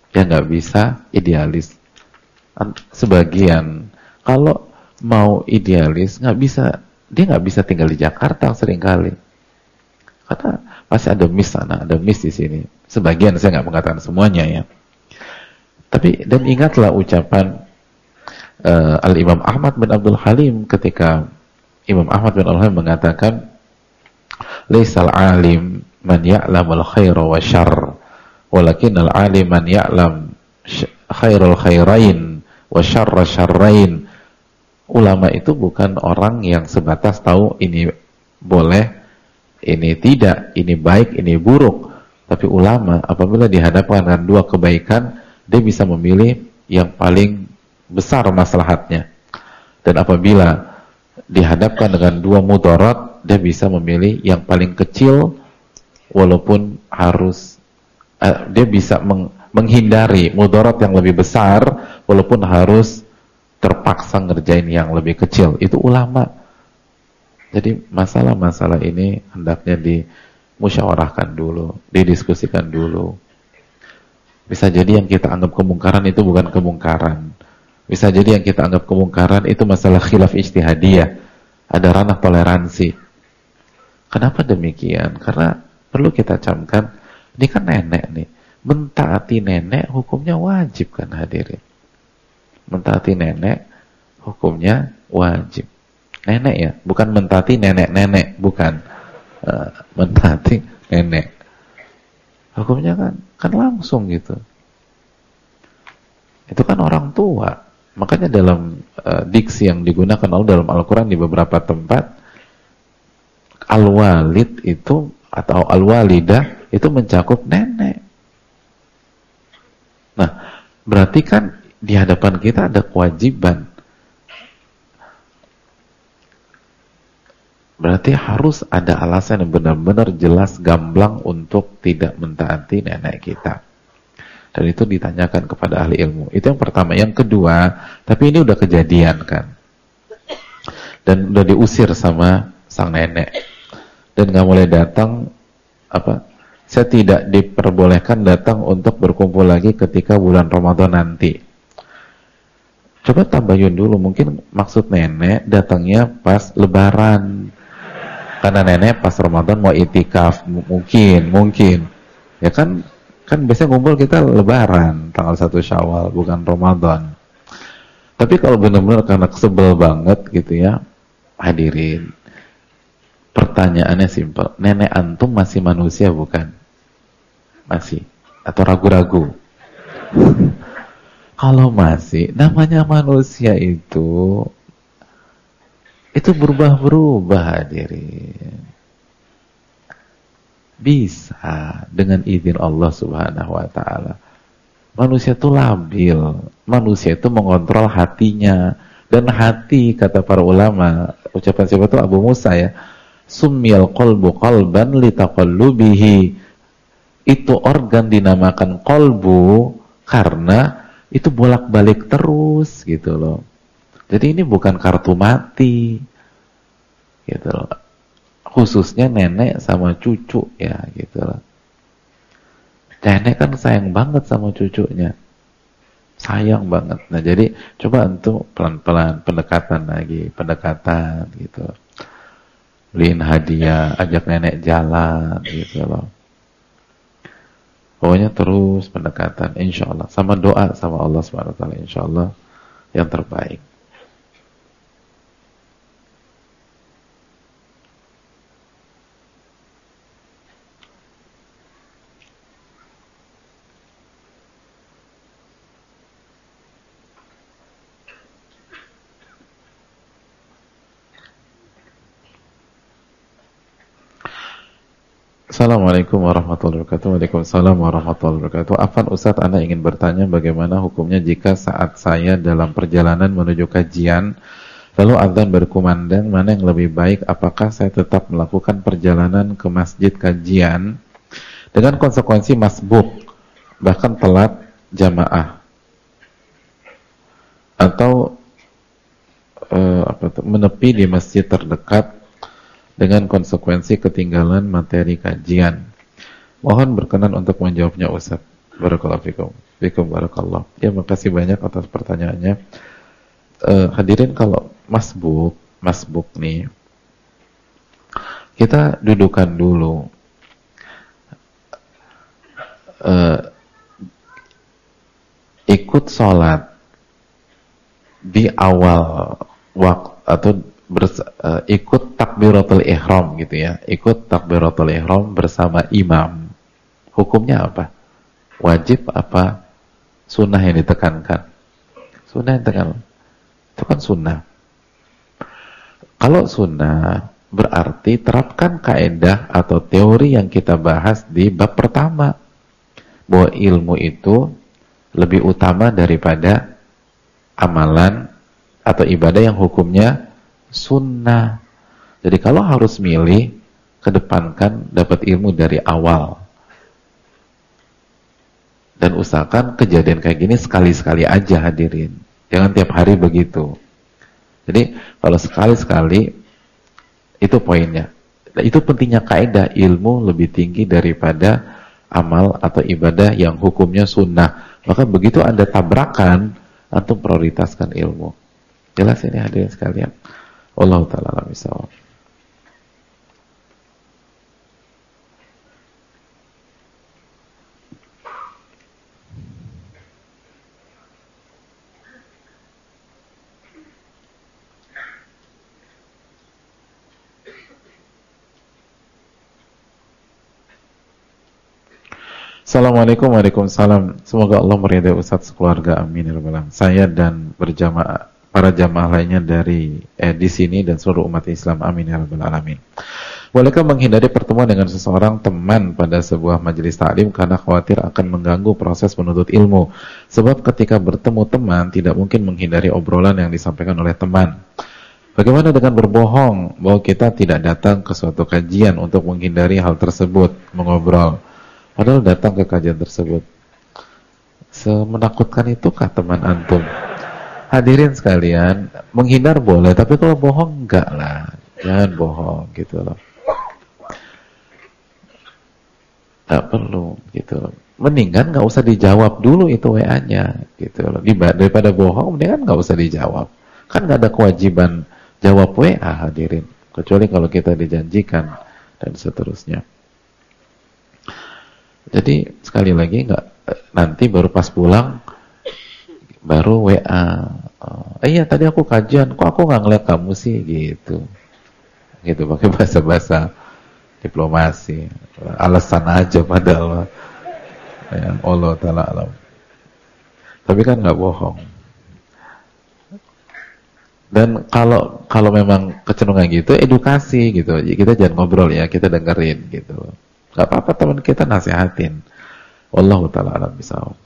Speaker 1: Sebagian kalau mau idealis dia nggak bisa tinggal di Jakarta seringkali, karena masih ada miss sana, ada miss di sini. Sebagian, saya nggak mengatakan semuanya ya. Tapi dan ingatlah ucapan Al-Imam Ahmad bin Abdul Halim ketika Imam Ahmad bin Abdul Halim mengatakan, "Laisal alim man ya'lamul khaira wa syarr, walakinnal alim man ya'lam khairul khairain wa syarra syarrain." Ulama itu bukan orang yang sebatas tahu ini boleh, ini tidak, ini baik, ini buruk. Tapi ulama apabila dihadapkan dengan dua kebaikan, dia bisa memilih yang paling besar maslahatnya. Dan apabila dihadapkan dengan dua mudarat, dia bisa memilih yang paling kecil, walaupun harus dia bisa menghindari mudarat yang lebih besar, walaupun harus terpaksa ngerjain yang lebih kecil. Itu ulama. Jadi masalah-masalah ini hendaknya dimusyawarahkan dulu, didiskusikan dulu. Bisa jadi yang kita anggap kemungkaran itu bukan kemungkaran. Bisa jadi yang kita anggap kemungkaran itu masalah khilaf ijtihadiyah. Ada ranah toleransi. Kenapa demikian? Karena perlu kita camkan, ini kan nenek nih. Mentaati nenek hukumnya wajib kan hadirin. Mentaati nenek hukumnya wajib. Nenek ya, bukan mentaati nenek-nenek, bukan. Mentaati nenek. Hukumnya kan langsung gitu. Itu kan orang tua. Makanya dalam diksi yang digunakan dalam Al-Quran di beberapa tempat, al-walid itu atau al-walidah itu mencakup nenek. Nah, berarti kan di hadapan kita ada kewajiban. Berarti harus ada alasan yang benar-benar jelas, gamblang untuk tidak mentaati nenek kita. Dan itu ditanyakan kepada ahli ilmu. Itu yang pertama. Yang kedua, tapi ini udah kejadian kan. Dan udah diusir sama sang nenek. Dan gak boleh datang, saya tidak diperbolehkan datang untuk berkumpul lagi ketika bulan Ramadan nanti. Coba tabayun dulu, mungkin maksud nenek datangnya pas lebaran. Karena nenek pas Ramadan mau itikaf, mungkin. Ya kan biasanya ngumpul kita lebaran, tanggal 1 Syawal, bukan Ramadan. Tapi kalau benar-benar karena sebel banget gitu ya, hadirin, pertanyaannya simpel, nenek antum masih manusia bukan? Masih? Atau ragu-ragu? Kalau masih, namanya manusia itu berubah-berubah hadirin. Bisa dengan izin Allah Subhanahu wa taala. Manusia itu labil, manusia itu mengontrol hatinya, dan hati kata para ulama, ucapan siapa itu Abu Musa ya, summiyal qalbu qalban litaqallubihi. Itu organ dinamakan qalbu karena itu bolak-balik terus gitu loh. Jadi ini bukan kartu mati gitu loh. Khususnya nenek sama cucu ya gitu loh. Nenek kan sayang banget sama cucunya. Sayang banget. Nah, jadi coba untuk pelan-pelan pendekatan gitu. Beliin hadiah, ajak nenek jalan gitu loh. Pokoknya terus pendekatan, insyaallah. Sama doa sama Allah SWT, insyaallah yang terbaik. Assalamualaikum warahmatullahi wabarakatuh. Waalaikumsalam warahmatullahi wabarakatuh. Afan Ustadz, Anda ingin bertanya bagaimana hukumnya jika saat saya dalam perjalanan menuju kajian lalu adzan berkumandang, mana yang lebih baik? Apakah saya tetap melakukan perjalanan ke masjid kajian dengan konsekuensi masbuk, bahkan telat jamaah, atau menepi di masjid terdekat dengan konsekuensi ketinggalan materi kajian? Mohon berkenan untuk menjawabnya Ustaz. Barakallahu fikum. Fikum barakallah. Ya, makasih banyak atas pertanyaannya. Hadirin, kalau masbuk nih, kita dudukan dulu. Ikut sholat di awal waktu atau ikut takbiratul ihram gitu ya, ikut takbiratul ihram bersama imam, hukumnya apa? Wajib apa sunnah yang ditekankan? Sunnah yang ditekankan, itu kan sunnah. Kalau sunnah berarti terapkan kaedah atau teori yang kita bahas di bab pertama, bahwa ilmu itu lebih utama daripada amalan atau ibadah yang hukumnya sunnah. Jadi kalau harus milih, kedepankan dapat ilmu dari awal. Dan usahakan kejadian kayak gini sekali-sekali aja, hadirin. Jangan tiap hari begitu. Jadi kalau sekali-sekali, itu poinnya. Nah, itu pentingnya kaidah, ilmu lebih tinggi daripada amal atau ibadah yang hukumnya sunnah. Maka begitu Anda tabrakan, antum prioritaskan ilmu. Jelas ini hadirin sekalian. Wallahu ta'ala a'lam bishawab. Assalamualaikum warahmatullahi wabarakatuh. Semoga Allah meridai Ustadz sekeluarga, amin ya rabbal alamin. Saya dan berjamaah para jamaah lainnya dari di sini dan seluruh umat Islam, amin ya rabbal alamin. Bolehkah menghindari pertemuan dengan seseorang teman pada sebuah majelis taklim karena khawatir akan mengganggu proses menuntut ilmu? Sebab ketika bertemu teman tidak mungkin menghindari obrolan yang disampaikan oleh teman. Bagaimana dengan berbohong bahwa kita tidak datang ke suatu kajian untuk menghindari hal tersebut, mengobrol, padahal datang ke kajian tersebut? Semenakutkan itukah teman antum? Hadirin sekalian, menghindar boleh, tapi kalau bohong enggak lah. Jangan bohong gitu loh. Enggak perlu gitu loh. Mendingan enggak usah dijawab dulu itu WA-nya gitu loh. Daripada bohong, mendingan enggak usah dijawab. Kan enggak ada kewajiban jawab WA, hadirin. Kecuali kalau kita dijanjikan dan seterusnya. Jadi sekali lagi enggak, nanti baru pas pulang baru WA. Iya tadi aku kajian, kok aku nggak ngeliat kamu sih gitu. Gitu pakai bahasa-bahasa diplomasi. Alasan aja padahal. Ya, Allah ta'ala alam. Tapi kan nggak bohong. Dan kalau memang kecenderungan gitu, edukasi gitu. Kita jangan ngobrol ya, kita dengerin gitu. Gak apa-apa teman kita nasihatin. Wallahu ta'ala alam bishawab.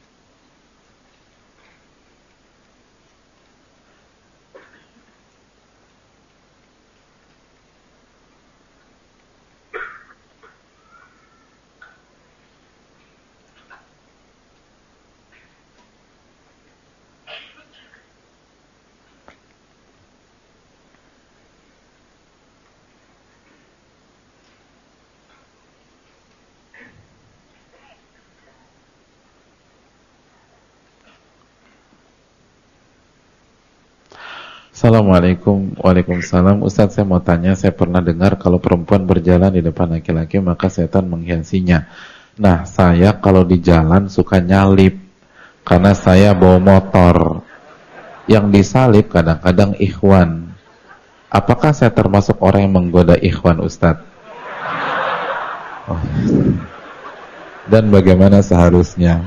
Speaker 1: Assalamualaikum. Waalaikumsalam. Ustadz, saya mau tanya, saya pernah dengar kalau perempuan berjalan di depan laki-laki maka setan menghiasinya. Nah, saya kalau di jalan suka nyalip karena saya bawa motor. Yang disalip kadang-kadang ikhwan. Apakah saya termasuk orang yang menggoda ikhwan, Ustadz? Oh. Dan bagaimana seharusnya?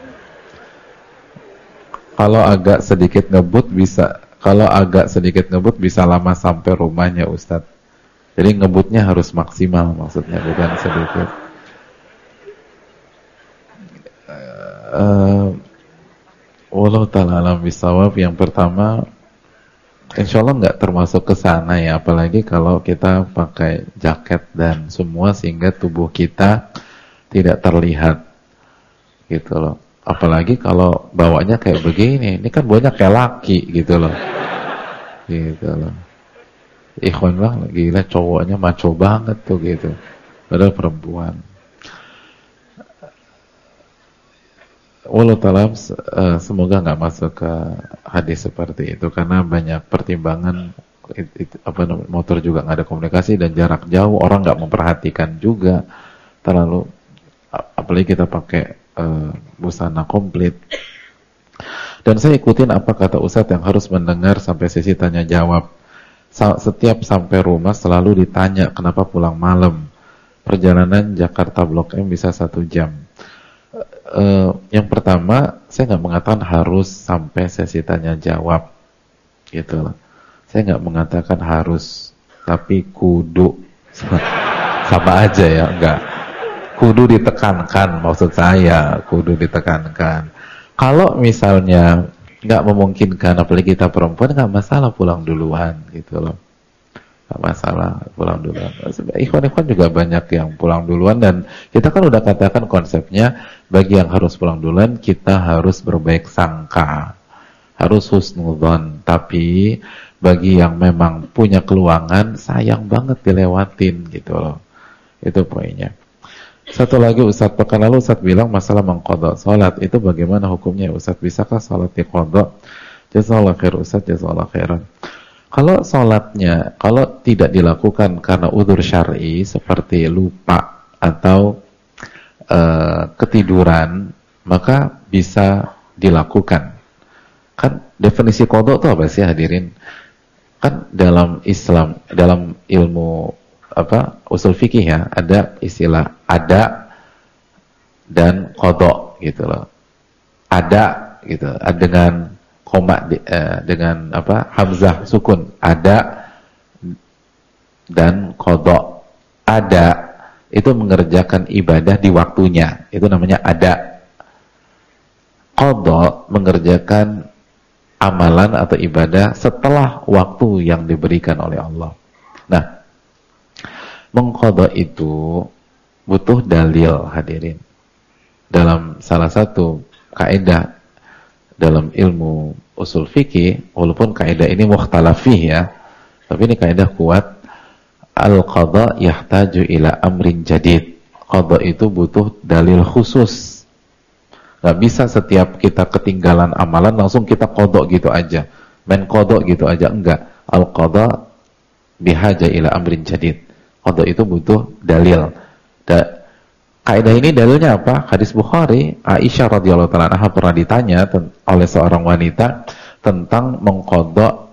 Speaker 1: Kalau agak sedikit ngebut bisa lama sampai rumahnya, Ustadz. Jadi ngebutnya harus maksimal maksudnya, bukan sedikit. Wallahu ta'ala alam bisawab. Yang pertama, insya Allah nggak termasuk ke sana ya, apalagi kalau kita pakai jaket dan semua sehingga tubuh kita tidak terlihat gitu loh. Apalagi kalau bawanya kayak begini, ini kan bawanya kayak laki gitu loh. Gitu loh. Ikhwan lah, gila cowoknya maco banget tuh gitu. Padahal perempuan. Wallahu ta'ala semoga nggak masuk ke hadis seperti itu karena banyak pertimbangan, motor juga nggak ada komunikasi dan jarak jauh, orang nggak memperhatikan juga terlalu, apalagi kita pakai busana komplit. Dan saya ikutin apa kata Ustadz yang harus mendengar sampai sesi tanya jawab. Setiap sampai rumah selalu ditanya kenapa pulang malam. Perjalanan Jakarta Blok M bisa 1 jam. Yang pertama, saya nggak mengatakan harus sampai sesi tanya jawab, gitu loh. Saya nggak mengatakan harus, tapi kudu sama aja ya, enggak. Kudu ditekankan, maksud saya, kudu ditekankan. Kalau misalnya nggak memungkinkan, apalagi kita perempuan, nggak masalah pulang duluan, gitu loh. Nggak masalah pulang duluan. Ikhwan-ikhwan juga banyak yang pulang duluan dan kita kan udah katakan konsepnya, bagi yang harus pulang duluan kita harus berbaik sangka, harus husnudzon. Tapi bagi yang memang punya keluangan, sayang banget dilewatin gitu loh. Itu poinnya. Satu lagi Ustadz, pekan lalu Ustadz bilang masalah mengqadha salat, itu bagaimana hukumnya Ustadz? Bisakah salat diqadha? Jazakallahu khair Ustadz, jazakallahu khairan. Kalau sholatnya, kalau tidak dilakukan karena udzur syar'i seperti lupa atau ketiduran, maka bisa dilakukan. Kan definisi qadha itu apa sih hadirin? Kan dalam Islam, dalam ilmu usul fikih ya, ada istilah ada dan qadha gitu loh. Ada gitu, dengan koma dengan hamzah sukun, ada dan qadha. Ada itu mengerjakan ibadah di waktunya, itu namanya ada. Qadha mengerjakan amalan atau ibadah setelah waktu yang diberikan oleh Allah. Nah, mengqadha itu butuh dalil hadirin. Dalam salah satu kaidah dalam ilmu usul fikih, walaupun kaidah ini mukhtalafih ya, tapi ini kaidah kuat. Al-qadha yahtaju ila amrin jadid. Qadha itu butuh dalil khusus. Gak bisa setiap kita ketinggalan amalan langsung kita qadha gitu aja, main qadha gitu aja, enggak. Al-qadha bihaja ila amrin jadid. Qadha itu butuh dalil. Kaidah ini dalilnya apa? Hadis Bukhari, Aisyah radhiyallahu taala anha pernah ditanya oleh seorang wanita tentang mengqadha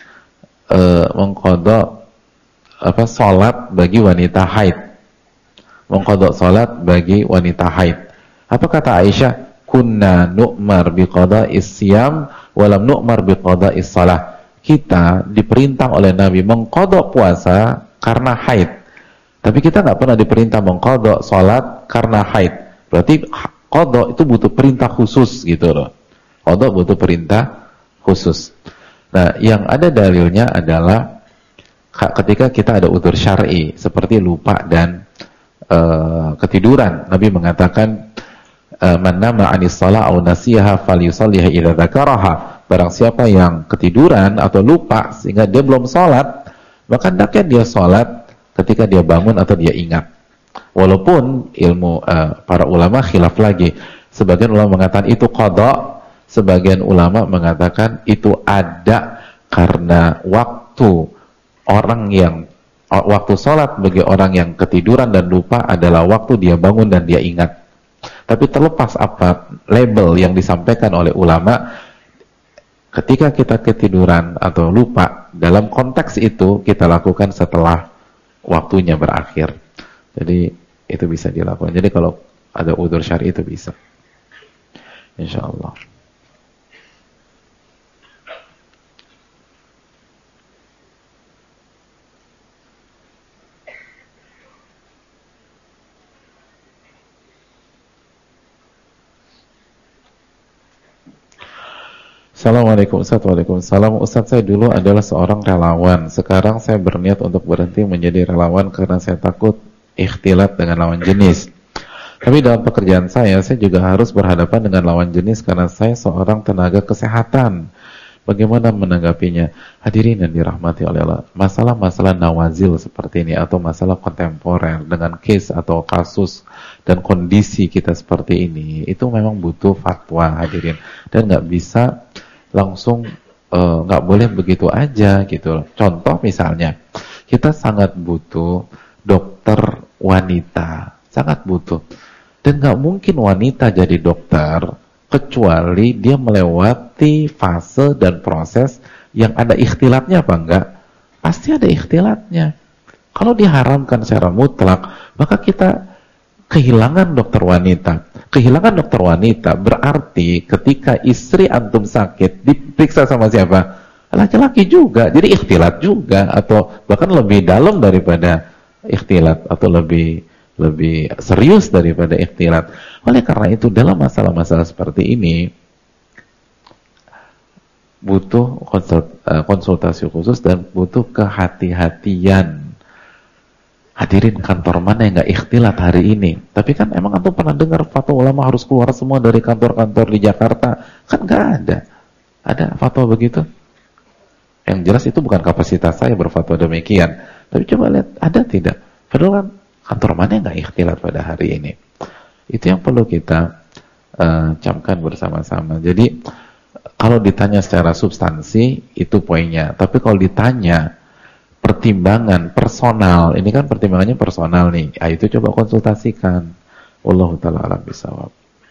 Speaker 1: salat bagi wanita haid. Mengqadha salat bagi wanita haid. Apa kata Aisyah? Kunna nu'mar biqada'is siyam wa lam nu'mar biqada'is shalah. Kita diperintah oleh Nabi mengqadha puasa karena haid. Tapi kita nggak pernah diperintah mengqadha salat karena haid. Berarti qadha itu butuh perintah khusus gitu loh. Qadha butuh perintah khusus. Nah, yang ada dalilnya adalah ketika kita ada udzur syar'i seperti lupa dan ketiduran. Nabi mengatakan man nama 'anis shalah aw nasiyaha falyusalliha idza dzakaraha. Barang siapa yang ketiduran atau lupa sehingga dia belum salat, maka hendaknya dia salat ketika dia bangun atau dia ingat. Walaupun ilmu para ulama khilaf lagi. Sebagian ulama mengatakan itu qadha, sebagian ulama mengatakan itu ada karena waktu salat bagi orang yang ketiduran dan lupa adalah waktu dia bangun dan dia ingat. Tapi terlepas apa label yang disampaikan oleh ulama, ketika kita ketiduran atau lupa, dalam konteks itu kita lakukan setelah waktunya berakhir. Jadi itu bisa dilakukan. Jadi kalau ada udzur syar'i itu bisa. Insyaallah. Assalamualaikum Ustaz. Waalaikumsalam. Ustaz, saya dulu adalah seorang relawan. Sekarang saya berniat untuk berhenti menjadi relawan karena saya takut ikhtilat dengan lawan jenis. Tapi dalam pekerjaan saya juga harus berhadapan dengan lawan jenis karena saya seorang tenaga kesehatan. Bagaimana menanggapinya? Hadirin yang dirahmati oleh Allah, masalah-masalah nawazil seperti ini atau masalah kontemporer dengan case atau kasus dan kondisi kita seperti ini, itu memang butuh fatwa, hadirin, dan nggak bisa langsung, nggak boleh begitu aja gitu. Contoh misalnya, kita sangat butuh dokter wanita, sangat butuh, dan nggak mungkin wanita jadi dokter kecuali dia melewati fase dan proses yang ada ikhtilatnya apa enggak? Pasti ada ikhtilatnya. Kalau diharamkan secara mutlak, maka kita kehilangan dokter wanita. Kehilangan dokter wanita berarti ketika istri antum sakit, diperiksa sama siapa? Laki-laki juga. Jadi ikhtilat juga, atau bahkan lebih dalam daripada ikhtilat, atau lebih serius daripada ikhtilat. Oleh karena itu dalam masalah-masalah seperti ini butuh konsultasi khusus dan butuh kehati-hatian. Hadirin, kantor mana yang nggak ikhtilat hari ini? Tapi kan emang antum pernah dengar fatwa ulama harus keluar semua dari kantor-kantor di Jakarta? Kan nggak ada. Ada fatwa begitu? Yang jelas itu bukan kapasitas saya berfatwa demikian. Tapi coba lihat, ada tidak? Padahal kan kantor mana yang nggak ikhtilat pada hari ini? Itu yang perlu kita camkan bersama-sama. Jadi kalau ditanya secara substansi itu poinnya. Tapi kalau ditanya pertimbangan personal, ini kan pertimbangannya personal nih. Itu coba konsultasikan. Wallahu ta'ala a'lam bishawab.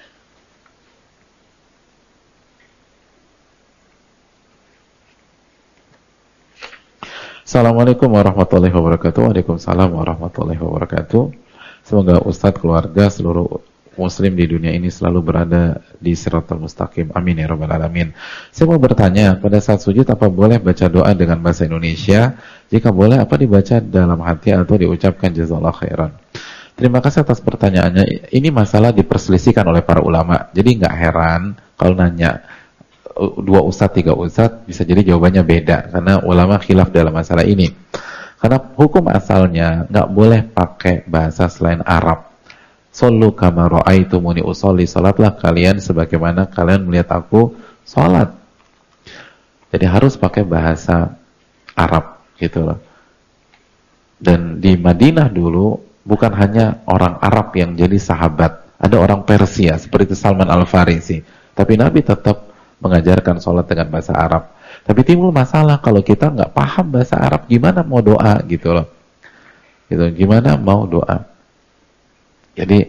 Speaker 1: Assalamualaikum warahmatullahi wabarakatuh. Waalaikumsalam warahmatullahi wabarakatuh. Semoga Ustadz, keluarga, seluruh muslim di dunia ini selalu berada di siratal mustaqim. Amin ya rabbal alamin. Saya mau bertanya, pada saat sujud apa boleh baca doa dengan bahasa Indonesia? Jika boleh, apa dibaca dalam hati atau diucapkan jazakallahu khairan? Terima kasih atas pertanyaannya. Ini masalah diperselisihkan oleh para ulama. Jadi nggak heran kalau nanya 2 ustadz, 3 ustadz, bisa jadi jawabannya beda karena ulama khilaf dalam masalah ini. Karena hukum asalnya nggak boleh pakai bahasa selain Arab. Shollu kama ra'aitumuni usolli, salatlah kalian sebagaimana kalian melihat aku salat. Jadi harus pakai bahasa Arab gitu loh. Dan di Madinah dulu bukan hanya orang Arab yang jadi sahabat, ada orang Persia seperti Salman Al-Farisi. Tapi Nabi tetap mengajarkan sholat dengan bahasa Arab. Tapi timbul masalah kalau kita nggak paham bahasa Arab, gimana mau doa gitu loh. Gitu, gimana mau doa? Jadi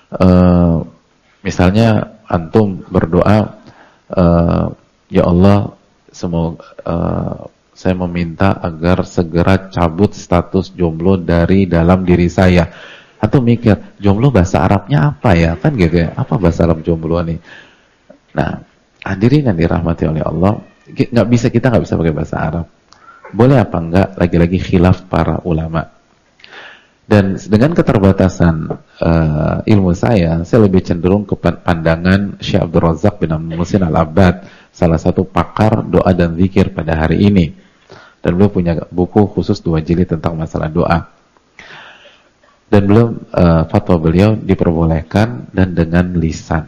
Speaker 1: misalnya antum berdoa, ya Allah, semoga saya meminta agar segera cabut status jomblo dari dalam diri saya. Antum mikir, jomblo bahasa Arabnya apa ya? Kan gitu ya. Apa bahasa Arab jomblo nih? Nah, hadirin yang dirahmati oleh Allah, kita nggak bisa pakai bahasa Arab. Boleh apa enggak? Lagi-lagi khilaf para ulama. Dan dengan keterbatasan ilmu saya lebih cenderung ke pandangan Syekh Abdul Razak bin Abdul Muhsin Al-Abbad, salah satu pakar doa dan zikir pada hari ini. Dan beliau punya buku khusus 2 jilid tentang masalah doa. Dan beliau fatwa beliau diperbolehkan dan dengan lisan,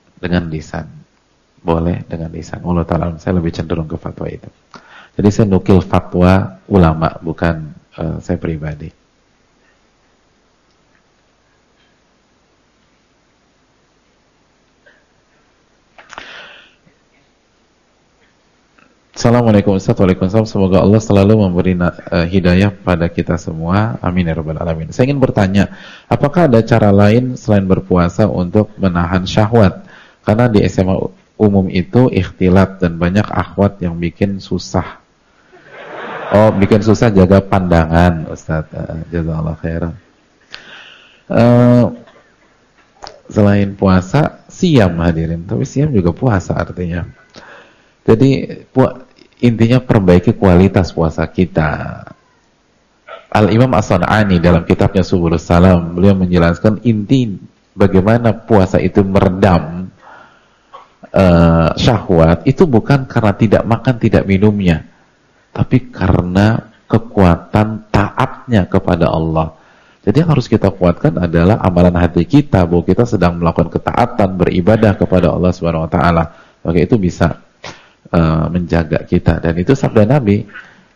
Speaker 1: boleh dengan lisan. Allah Ta'ala, saya lebih cenderung ke fatwa itu. Jadi saya nukil fatwa ulama, bukan saya pribadi. Assalamualaikum Ustaz. Waalaikumsalam. Semoga Allah selalu memberi hidayah pada kita semua. Amin ya rabbal alamin. Saya ingin bertanya, apakah ada cara lain selain berpuasa untuk menahan syahwat? Karena di SMA umum itu ikhtilat dan banyak akhwat yang bikin susah. Oh, bikin susah jaga pandangan, Ustaz. Jazakallahu khairan. Selain puasa, siam hadirin. Tapi siam juga puasa artinya. Jadi intinya perbaiki kualitas puasa kita. Al-Imam As-San'ani dalam kitabnya Subulus Salam, beliau menjelaskan inti bagaimana puasa itu meredam syahwat itu bukan karena tidak makan, tidak minumnya, tapi karena kekuatan taatnya kepada Allah. Jadi yang harus kita kuatkan adalah amalan hati kita, bahwa kita sedang melakukan ketaatan, beribadah kepada Allah Subhanahu wa taala. Maka itu bisa menjaga kita, dan itu sabda Nabi,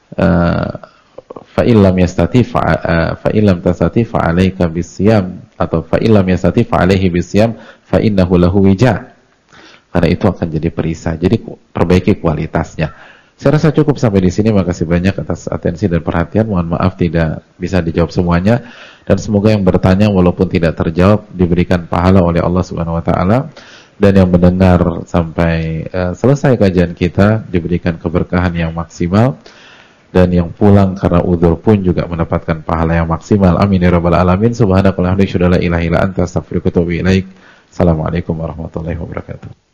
Speaker 1: fa illam yastati fa illam tastati fa alayka bisyam, atau fa illam yastati fa alayhi bisyam fa innahu lahu wija. Karena itu akan jadi perisai. Jadi perbaiki kualitasnya. Saya rasa cukup sampai di sini. Makasih banyak atas atensi dan perhatian. Mohon maaf tidak bisa dijawab semuanya, dan semoga yang bertanya walaupun tidak terjawab diberikan pahala oleh Allah Subhanahu wa taala, dan yang mendengar sampai selesai kajian kita diberikan keberkahan yang maksimal, dan yang pulang karena udzur pun juga mendapatkan pahala yang maksimal. Amin ya rabbal alamin. Subhanakallahumma wa bihamdika, la ilaha illa anta, astaghfiruka wa atubu ilaik. Assalamualaikum warahmatullahi wabarakatuh.